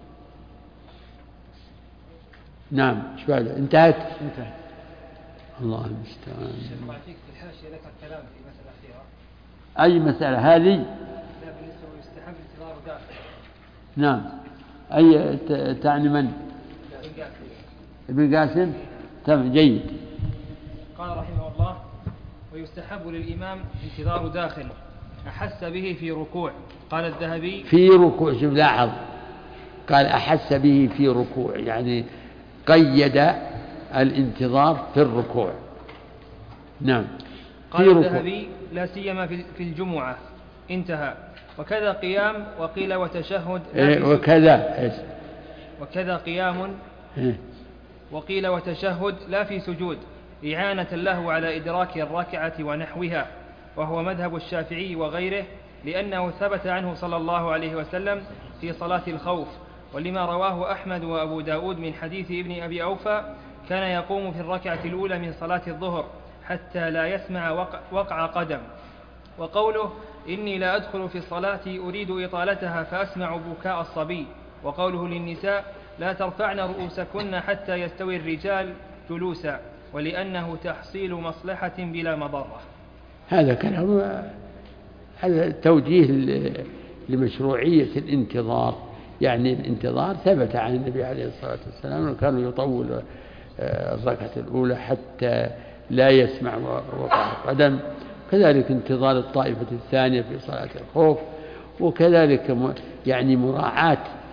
نعم. ايش بعد؟ انتهت انتهت الله المستعان. في الحاشية ذكر كلام في مسألة أخيرة. أي مسألة هذه؟ لا، بالنسبة يستحب انتظار داخل. نعم. أي تعني من؟ ابن قاسم. تمام جيد. قال رحمه الله ويستحب للإمام انتظار داخل أحس به في ركوع. قال الذهبي في ركوع. شوف لاحظ قال أحس به في ركوع، يعني قيد الانتظار في الركوع. نعم. قال الذهبي لا سيما في الجمعة انتهى. وكذا قيام وقيل وتشهد إيه وكذا إيش وكذا قيام إيه وقيل وتشهد لا في سجود إعانة له على إدراك الركعة ونحوها، وهو مذهب الشافعي وغيره، لأنه ثبت عنه صلى الله عليه وسلم في صلاة الخوف، ولما رواه أحمد وأبو داود من حديث ابن أبي أوفى كان يقوم في الركعة الأولى من صلاة الظهر حتى لا يسمع وقع, وقع قدم. وقوله إني لا أدخل في الصلاة أريد إطالتها فأسمع بكاء الصبي. وقوله للنساء لا ترفعن رؤوسكن حتى يستوي الرجال جلوسا، ولأنه تحصيل مصلحة بلا مضرة. هذا كلام، هذا توجيه لمشروعية الانتظار. يعني الانتظار ثبت عن النبي عليه الصلاة والسلام أنه كان يطول الركعة الأولى حتى لا يسمع وقع قدم، كذلك انتظار الطائفة الثانية في صلاة الخوف، وكذلك يعني مراعاة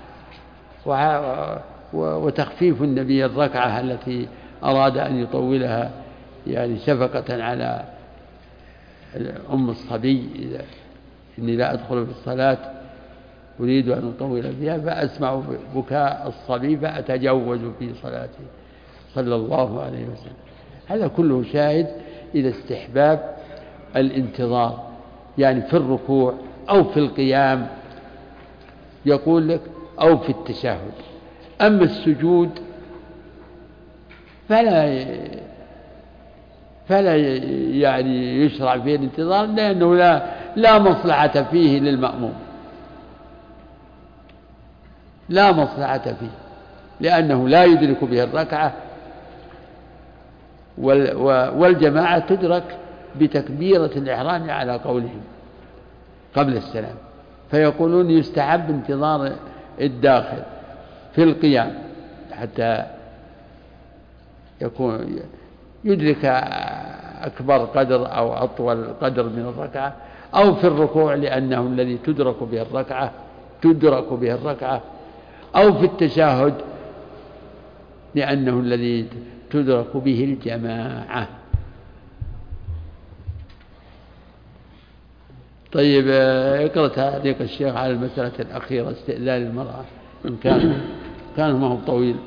وتخفيف النبي الركعة التي أراد أن يطولها، يعني شفقة على أم الصبي. إذا إني لا أدخل في الصلاة أريد أن أطول فيها فأسمع بكاء الصبي فأتجوز في صلاتي صلى الله عليه وسلم. هذا كله شاهد إلى استحباب الانتظار، يعني في الركوع أو في القيام يقول لك أو في التشهد. أما السجود فلا فلا يعني يشرع فيه الانتظار، لأنه لا لا مصلحة فيه للمأموم، لا مصلحة فيه، لأنه لا يدرك به الركعة، والجماعة تدرك بتكبيرة الإحرام على قولهم قبل السلام، فيقولون يستحب انتظار الداخل في القيام حتى يكون يدرك أكبر قدر أو أطول قدر من الركعة، أو في الركوع لأنه الذي تدرك به الركعة تدرك به الركعة، أو في التشهد لأنه الذي تدرك به الجماعة. طيب اقرأ تعليق الشيخ على المسألة الأخيرة استئذان المرأة إن كان كان ما هو طويل.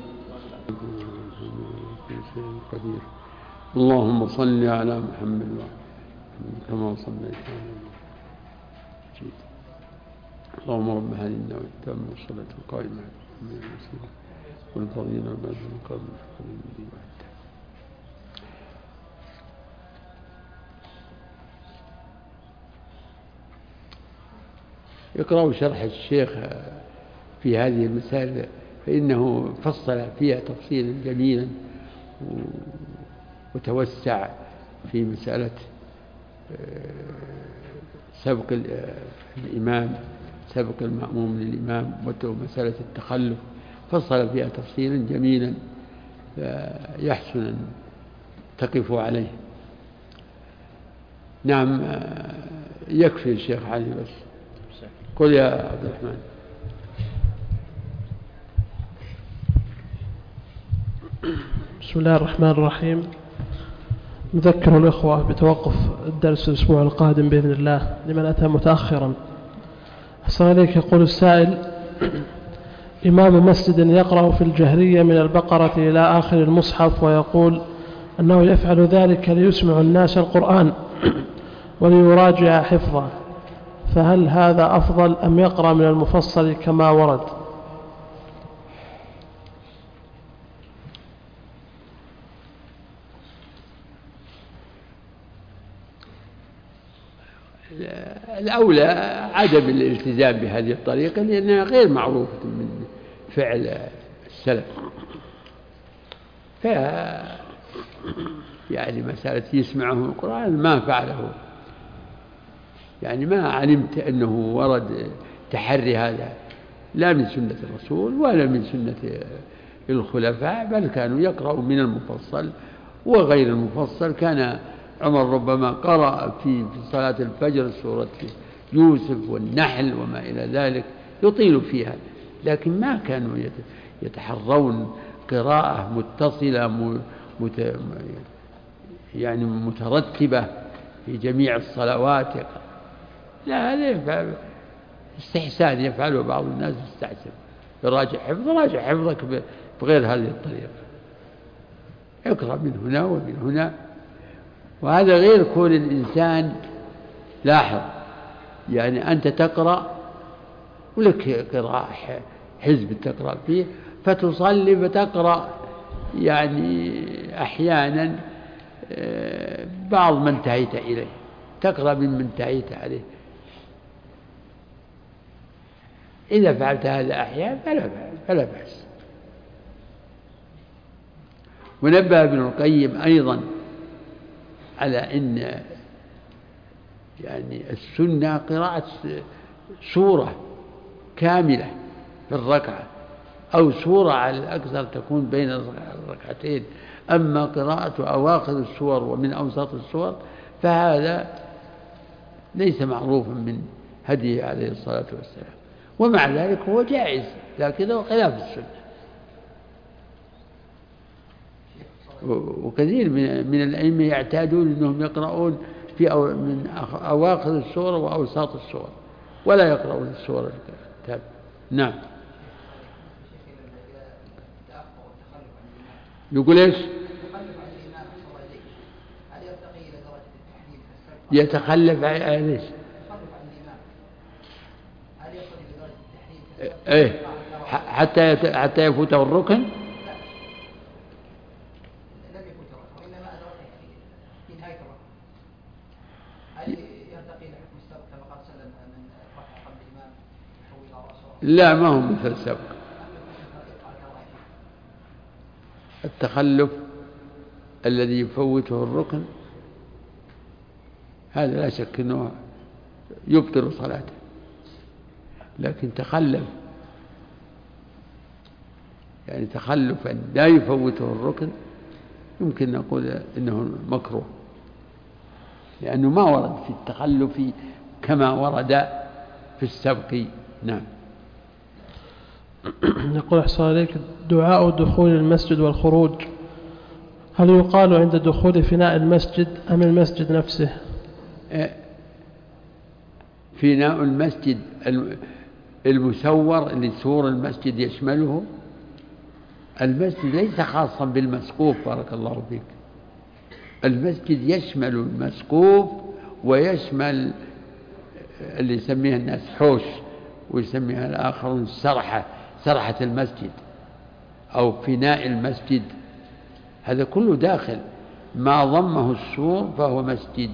قدير. اللهم صل على محمد كما صليت على محمد. اللهم رب هذه الدعوة التامة والصلاة القائمة من المسلمين والفضيلة بعد القرن الكريم. يقرأوا شرح الشيخ في هذه المسائل فإنه فصل فيها تفصيلا جميلا وتوسع في مسألة سبق الإمام سبق المأموم للإمام ومسألة التخلف، فصل فيها تفصيلا جميلا يحسن أن تقفوا عليه. نعم يكفي الشيخ علي بس. قل يا عبد الرحمن. بسم الله الرحمن الرحيم. نذكر الإخوة بتوقف الدرس الأسبوع القادم بإذن الله لمن أتى متأخرا. أحسن إليك. يقول السائل: إمام مسجد يقرأ في الجهرية من البقرة إلى آخر المصحف ويقول أنه يفعل ذلك ليسمع الناس القرآن وليراجع حفظه، فهل هذا أفضل أم يقرأ من المفصل كما ورد؟ الأولى عدم الالتزام بهذه الطريقة لأنها غير معروفة من فعل السلف. ف يعني مسألة يسمعه القرآن ما فعله، يعني ما علمت أنه ورد تحري هذا لا من سنة الرسول ولا من سنة الخلفاء، بل كانوا يقرأوا من المفصل وغير المفصل. كان عمر ربما قرأ في صلاة الفجر سورة يوسف والنحل وما إلى ذلك يطيل فيها، لكن ما كانوا يتحرون قراءة متصلة مت يعني مترتبة في جميع الصلوات، لا هذا يفعل استحسان يفعله بعض الناس يستحسن، يراجع حفظ راجع حفظك بغير هذه الطريقة، اقرأ من هنا ومن هنا. وهذا غير كون الإنسان لاحظ، يعني أنت تقرأ ولك قراءة حزب تقرأ فيه فتصلي فتقرأ يعني أحيانا بعض ما انتهيت إليه، تقرأ مما انتهيت عليه. إذا فعلت هذا أحيانا فلا, فلا بأس. ونبه ابن القيم أيضا على أن يعني السنة قراءة سورة كاملة في الركعة أو سورة على الأكثر تكون بين الركعتين، أما قراءة أواخر السور ومن أوسط السور فهذا ليس معروفا من هديه عليه الصلاة والسلام، ومع ذلك هو جائز، لكنه خلاف السنة. وكثير من الأئمة يعتادون أنهم يقرؤون في أو من أواخر السورة وأوساط السورة ولا يقرؤون السورة التالية. نعم. يقول إيش؟ يتخلف عن إيش؟ إيه حتى حتى يفوته الركن. لا ما هو مثل السبق. التخلف الذي يفوته الركن هذا لا شك أنه يبطل صلاته، لكن تخلف يعني تخلفا لا يفوته الركن يمكن نقول إنه مكروه، لأنه ما ورد في التخلف كما ورد في السبق. نعم. يقول أحسن عليك دعاء دخول المسجد والخروج، هل يقال عند دخول فناء المسجد أم المسجد نفسه؟ فناء المسجد المسور اللي سور المسجد يشمله، المسجد ليس خاصا بالمسقوف بارك الله فيك، المسجد يشمل المسقوف ويشمل اللي يسميها الناس حوش ويسميها الآخرون سرحة، سرحة المسجد أو فناء المسجد، هذا كله داخل ما ضمه السور فهو مسجد،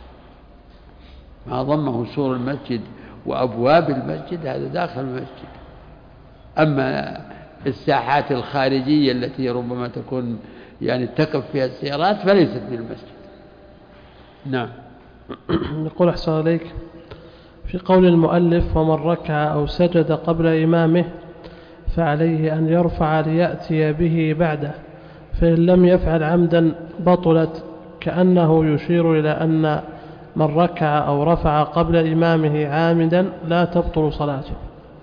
ما ضمه سور المسجد وأبواب المسجد هذا داخل المسجد. أما الساحات الخارجية التي ربما تكون يعني تقف فيها السيارات فليست من المسجد. نعم. يقول أحسن عليك في قول المؤلف ومن ركع أو سجد قبل إمامه فعليه أن يرفع ليأتي به بعده، فإن لم يفعل عمدا بطلت، كأنه يشير إلى أن من ركع أو رفع قبل إمامه عامدا لا تبطل صلاته.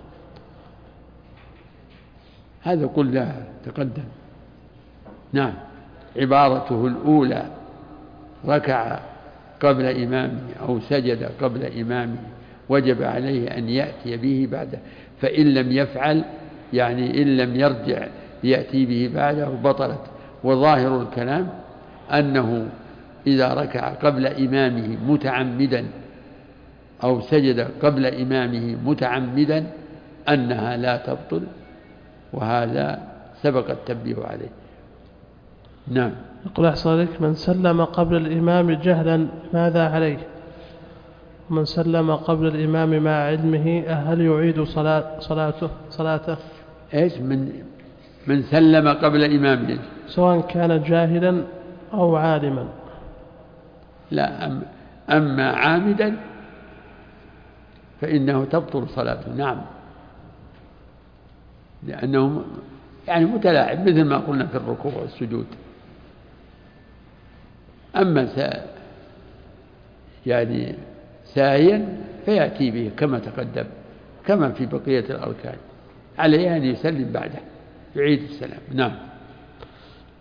هذا كله تقدم. نعم. عبارته الأولى ركع قبل إمامه أو سجد قبل إمامه وجب عليه أن يأتي به بعده، فإن لم يفعل يعني إن لم يرجع يأتي به بعده بطلت. وظاهر الكلام أنه إذا ركع قبل إمامه متعمدا أو سجد قبل إمامه متعمدا أنها لا تبطل، وهذا سبق التنبيه عليه. نعم. يقول أحسن عليك من سلم قبل الإمام جهلا ماذا عليه؟ من سلم قبل الإمام مع علمه هل يعيد صلاة صلاته صلاته؟ إيش من من سلم قبل إمامه سواء كان جاهلا أو عالما؟ لا، أم أما عامدا فإنه تبطل صلاته. نعم، لأنه يعني متلاعب مثل ما قلنا في الركوع والسجود. أما سا يعني ساهيا فيأتي به كما تقدم كما في بقية الأركان، عليه أن يسلم بعده يعيد السلام. نعم.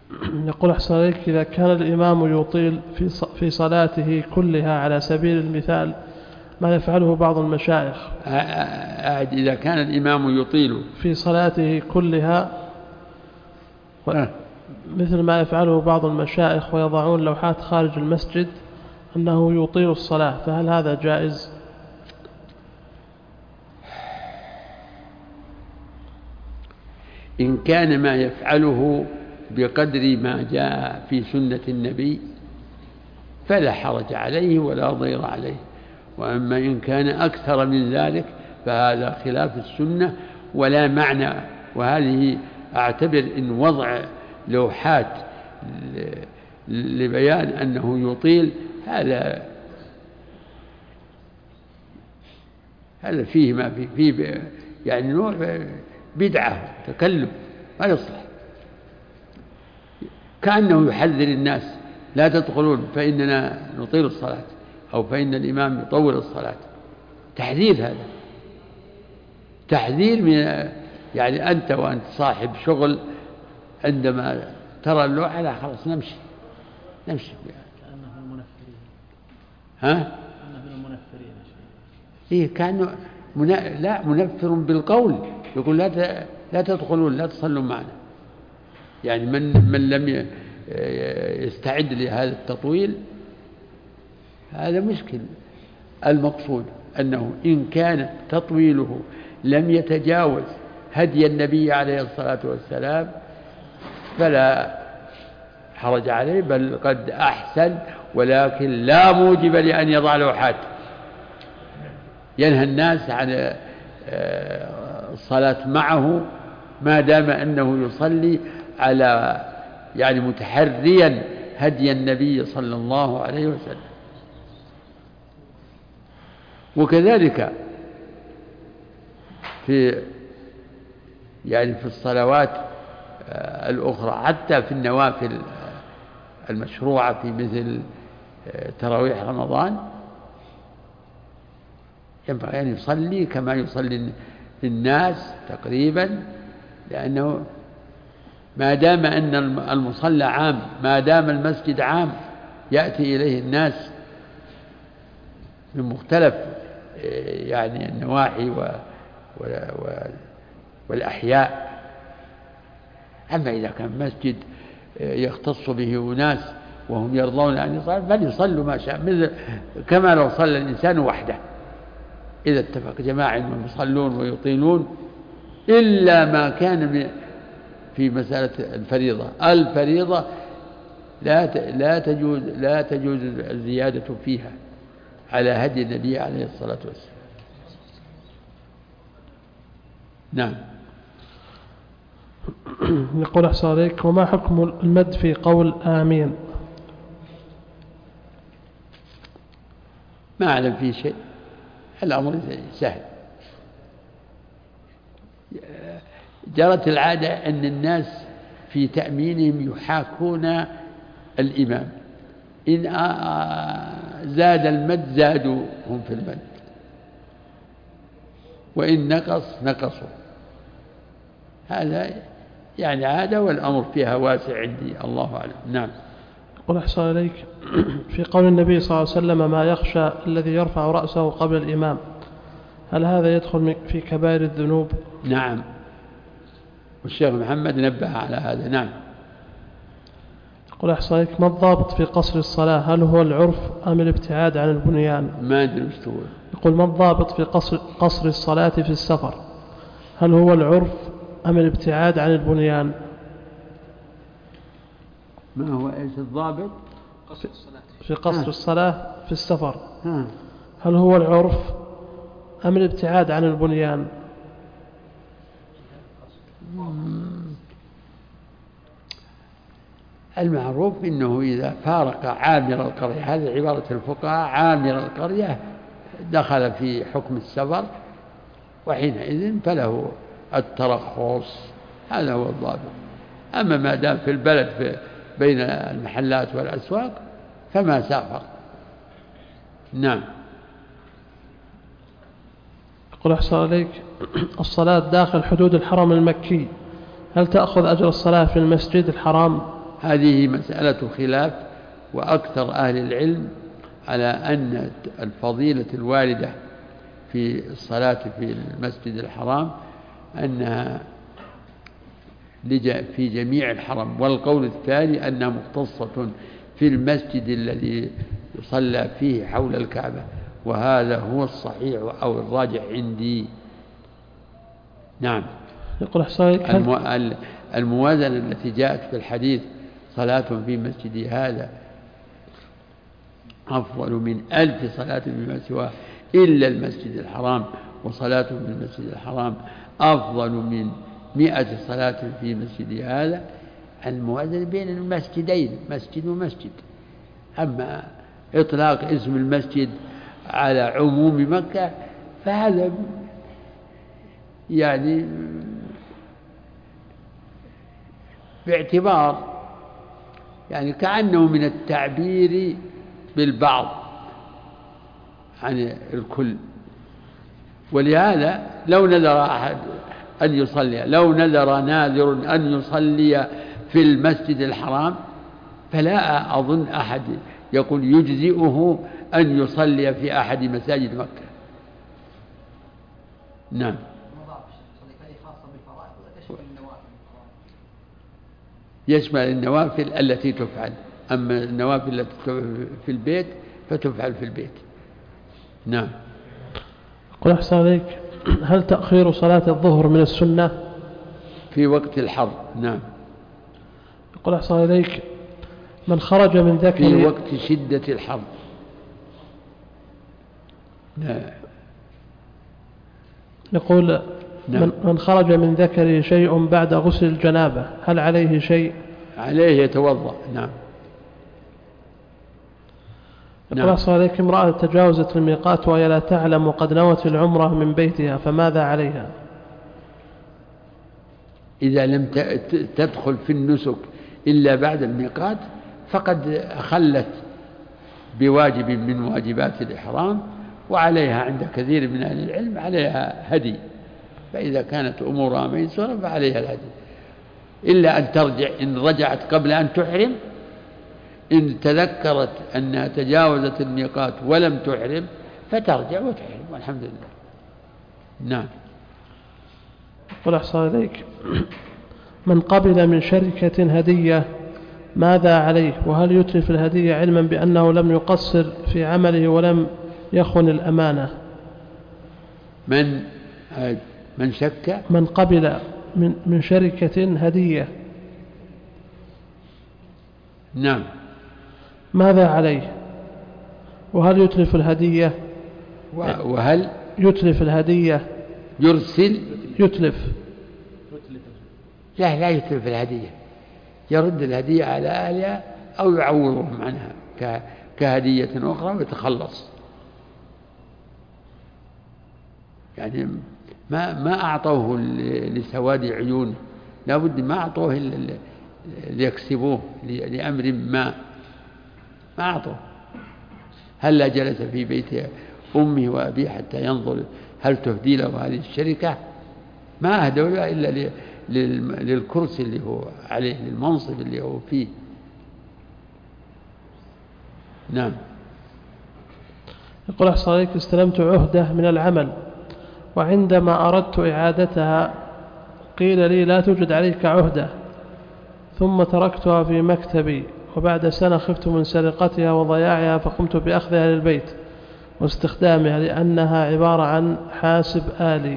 يقول أحسن عليك إذا كان الإمام يطيل في في صلاته كلها على سبيل المثال ما يفعله بعض المشايخ أعد إذا كان الإمام يطيل في صلاته كلها و... مثل ما يفعله بعض المشايخ ويضعون لوحات خارج المسجد أنه يطيل الصلاة، فهل هذا جائز؟ إن كان ما يفعله بقدر ما جاء في سنة النبي فلا حرج عليه ولا ضير عليه، وأما إن كان أكثر من ذلك فهذا خلاف السنة ولا معنى. وهذه أعتبر إن وضع لوحات لبيان أنه يطيل هذا هذا فيه ما فيه, فيه يعني نوع بدعة تكلف ما يصلح، كأنه يحذر الناس لا تدخلون فإننا نطيل الصلاة أو فإن الإمام يطول الصلاة. تحذير، هذا تحذير من يعني أنت وأنت صاحب شغل عندما ترى اللوحة لا خلاص نمشي نمشي كأنه المنفرين. ها؟ كأنه المنفرين. إيه كأنه من... لا منفر بالقول، يقول لا ت... لا تدخلون لا تصلوا معنا. يعني من من لم يستعد لهذا التطويل هذا مشكل. المقصود أنه إن كان تطويله لم يتجاوز هدي النبي عليه الصلاة والسلام فلا حرج عليه، بل قد أحسن، ولكن لا موجب لأن يضع لوحات ينهى الناس عن الصلاة معه ما دام أنه يصلي على يعني متحريا هدي النبي صلى الله عليه وسلم. وكذلك في يعني في الصلوات الأخرى حتى في النوافل المشروعة في مثل تراويح رمضان ينبغي أن يصلي كما يصلي الناس تقريبا، لأنه ما دام أن المصلى عام، ما دام المسجد عام يأتي إليه الناس من مختلف يعني النواحي و والأحياء. أما إذا كان مسجد يختص به أناس وهم يرضون أن يصلوا فليصلوا ما شاء، مثل كما لو صلى الإنسان وحده إذا اتفق جماعة ويصلون ويطيلون، إلا ما كان في مسألة الفريضة. الفريضة لا لا تجوز لا تجوز الزيادة فيها على هدي النبي عليه الصلاة والسلام. نعم. يقول أحسن عليك وما حكم المد في قول آمين؟ ما أعلم فيه شيء، الأمر سهل. جرت العادة أن الناس في تأمينهم يحاكون الإمام، إن زاد المد زادوا هم في المد، وإن نقص نقصوا. هذا يعني عادة والأمر فيها واسع عندي، الله أعلم. نعم. قل أحسن عليك في قول النبي صلى الله عليه وسلم ما يخشى الذي يرفع رأسه قبل الإمام، هل هذا يدخل في كبائر الذنوب؟ نعم، والشيخ محمد نبه على هذا. نعم. قل أحسن عليك ما الضابط في قصر الصلاة؟ هل هو العرف أم الابتعاد عن البنيان؟ ما أدري وش تقول. يقول ما الضابط في قصر, قصر الصلاة في السفر؟ هل هو العرف أم الابتعاد عن البنيان؟ ما هو إيش الضابط؟ قصر الصلاة في قصر الصلاة في السفر ها. هل هو العرف أم الابتعاد عن البنيان؟ المعروف إنه إذا فارق عامر القرية، هذه عبارة الفقهاء، عامر القرية دخل في حكم السفر، وحينئذ فله الترخص، هذا هو الضابط. أما ما دام في البلد في بين المحلات والأسواق فما سافر. نعم. يقول أحسن عليك الصلاة داخل حدود الحرم المكي هل تأخذ أجر الصلاة في المسجد الحرام هذه مسألة خلاف، وأكثر أهل العلم على أن الفضيلة الواردة في الصلاة في المسجد الحرام أنها في جميع الحرم، والقول الثاني أنها مختصة في المسجد الذي يصلى فيه حول الكعبة، وهذا هو الصحيح أو الراجح عندي. نعم. يقول حسائك المو... الموازنة التي جاءت في الحديث صلاة في مسجد هذا أفضل من ألف صلاة فيما سواه إلا المسجد الحرام، وصلاة في المسجد الحرام أفضل من مئة صلاة في مسجد هذا، الموازنة بين المسجدين مسجد ومسجد. أما إطلاق اسم المسجد على عموم مكة فهذا يعني باعتبار يعني كأنه من التعبير بالبعض عن الكل. ولهذا لو نذر أحد أن يصلي لو نذر ناذر أن يصلي في المسجد الحرام فلا أظن أحد يقول يجزئه أن يصلي في أحد مساجد مكة. نعم. يشمل النوافل التي تفعل، أما النوافل التي في البيت فتفعل في البيت. نعم. قل أحسن عليك، هل تأخير صلاة الظهر من السنة في وقت الحر؟ نعم. قل أحسن عليك، من خرج من ذكر في وقت شدة الحر. لا. يقول نعم. من خرج من ذكره شيء بعد غسل الجنابة هل عليه شيء؟ عليه يتوضأ. نعم. يقول أحسن عليك، امرأة تجاوزت الميقات وهي لا تعلم وقد نوت العمرة من بيتها فماذا عليها؟ إذا لم تدخل في النسك إلا بعد الميقات فقد خلت بواجب من واجبات الإحرام، وعليها عند كثير من أهل العلم عليها هدي، فإذا كانت أمورها ميسورة فعليها الهدي، إلا أن ترجع إن رجعت قبل أن تحرم، إن تذكرت أنها تجاوزت الميقات ولم تحرم فترجع وتحرم والحمد لله. نعم. قل أحسن إليك، من قبل من شركة هدية ماذا عليه؟ وهل يتلف الهدية علما بأنه لم يقصر في عمله ولم يخن الأمانة؟ من من شك من قبل من من شركة هدية. نعم. ماذا عليه؟ وهل يتلف الهدية؟ وهل يتلف الهدية؟ يرسل يتلف. لا لا يتلف الهدية، يرد الهدية على أهلها أو يعوضهم عنها كهدية أخرى ويتخلص. يعني ما ما أعطوه لسواد عيونه، لا بد ما أعطوه ليكسبوه لأمر ما ما أعطوه. هل جلس في بيت أمه وأبيه حتى ينظر هل تهدي له هذه الشركة؟ ما أهدوا له إلا للكرسي اللي هو عليه، للمنصب اللي هو فيه. نعم. يقول أحسن عليك، استلمت عهدة من العمل وعندما أردت إعادتها قيل لي لا توجد عليك عهدة، ثم تركتها في مكتبي، وبعد سنة خفت من سرقتها وضياعها فقمت بأخذها للبيت واستخدامها لأنها عبارة عن حاسب آلي،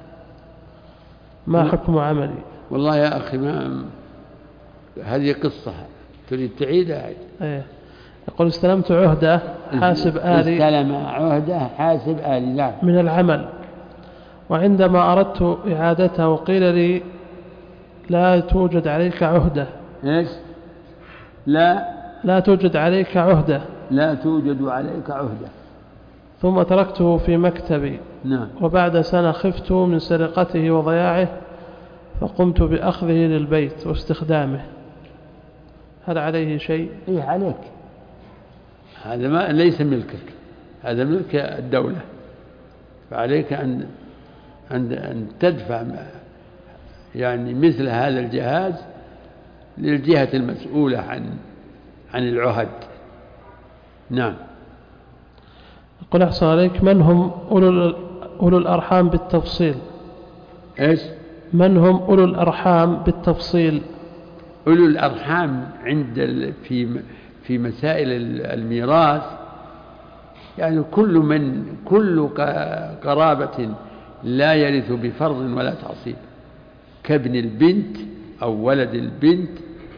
ما حكم عملي؟ والله يا أخي ما هذه قصة تريد تعيدها؟ ايه. يقول استلمت عهدة حاسب آلي استلم عهدة حاسب آلي لا من العمل، وعندما أردت إعادتها وقيل لي لا توجد عليك عهدة. إيش؟ لا لا توجد عليك عهدة. لا توجد عليك عهدة. ثم تركته في مكتبي. نعم. وبعد سنة خفت من سرقته وضياعه فقمت بأخذه للبيت واستخدامه، هل عليه شيء؟ إيه عليك، هذا ما ليس ملكك، هذا ملك الدولة، فعليك أن أن أن تدفع يعني مثل هذا الجهاز للجهة المسؤولة عن عن العهد. نعم. قل أحسن عليك، من هم أولو, أولو الأرحام بالتفصيل؟ إيش؟ من هم أولو الأرحام بالتفصيل؟ أولو الأرحام عند في في مسائل الميراث يعني كل من كل قرابة لا يرث بفرض ولا تعصيب، كابن البنت أو ولد البنت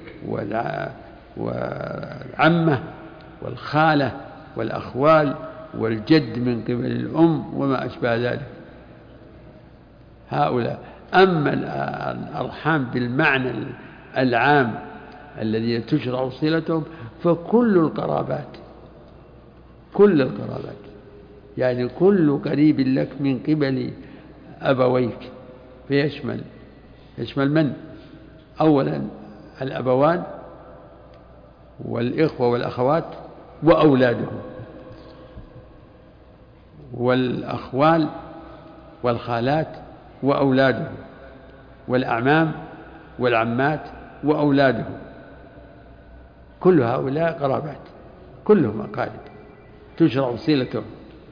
والعمة والخالة والأخوال والجد من قبل الأم وما أشبه ذلك، هؤلاء. أما الأرحام بالمعنى العام الذي تشرع صلتهم فكل القرابات، كل القرابات يعني كل قريب لك من قبل أبويك، فيشمل يشمل من؟ أولا الأبوان والإخوة والأخوات وأولادهم والأخوال والخالات وأولادهم والأعمام والعمات وأولادهم، كل هؤلاء قرابات، كلهم أقارب تشرع صلتهم.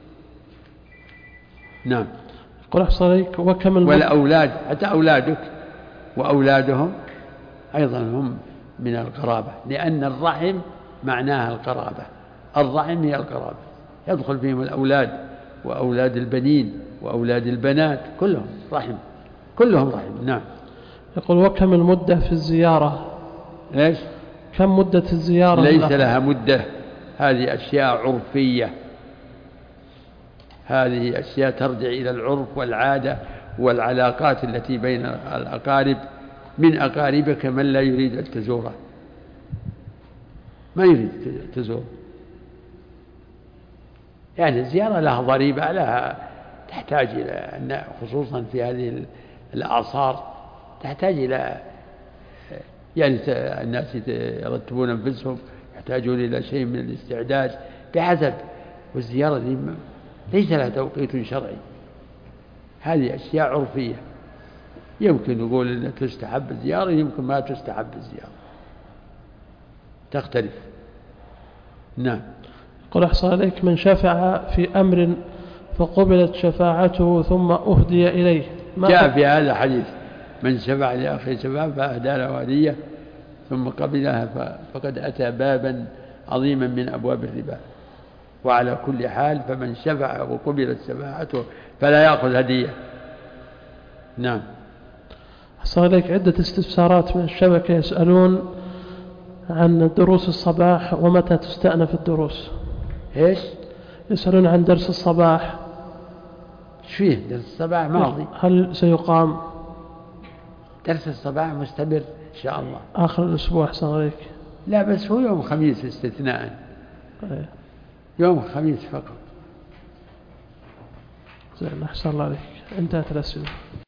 نعم. قل أحسن عليك، وكم والأولاد حتى أولادك وأولادهم أيضا هم من القرابة، لأن الرحم معناها القرابة، الرحم هي القرابة، يدخل فيهم الأولاد وأولاد البنين وأولاد البنات، كلهم رحم، كلهم رحم. نعم. يقول وكم المدة في الزيارة؟ ليش؟ كم مدة الزيارة؟ ليس لها مدة، هذه أشياء عرفية، هذه أشياء ترجع إلى العرف والعادة والعلاقات التي بين الأقارب، من أقاربك من لا يريد أن تزوره، ما يريد تزوره، يعني الزيارة لها ضريبة، لها تحتاج إلى، خصوصا في هذه الأعصار تحتاج إلى، يعني الناس يرتبون أنفسهم، يحتاجون إلى شيء من الاستعداد بحسب، والزيارة دي ليس لها توقيت شرعي، هذه أشياء عرفية، يمكن نقول أن تستحب الزيارة، يمكن ما تستحب الزيارة، تختلف. نعم. قل أحسن عليك، من شفع في أمر فقبلت شفاعته ثم أهدي إليه، جاء في هذا حديث من شفع لأخي شفاعة فأهدى له هدية ثم قبلها فقد أتى بابا عظيما من أبواب الربا، وعلى كل حال فمن شفع وقبلت شفاعته فلا يأخذ هدية. نعم. أحسن عليك، عدة استفسارات من الشبكة يسألون عن دروس الصباح ومتى تستأنف الدروس. إيش؟ يسألون عن درس الصباح. إيش فيه؟ درس الصباح ماضي. هل سيقام؟ درس الصباح مستمر إن شاء الله آخر الأسبوع. أحسن عليك. لا بس هو يوم خميس استثناء، يوم خميس فقط. زين، أحسن الله عليك، انتهت الأسئلة.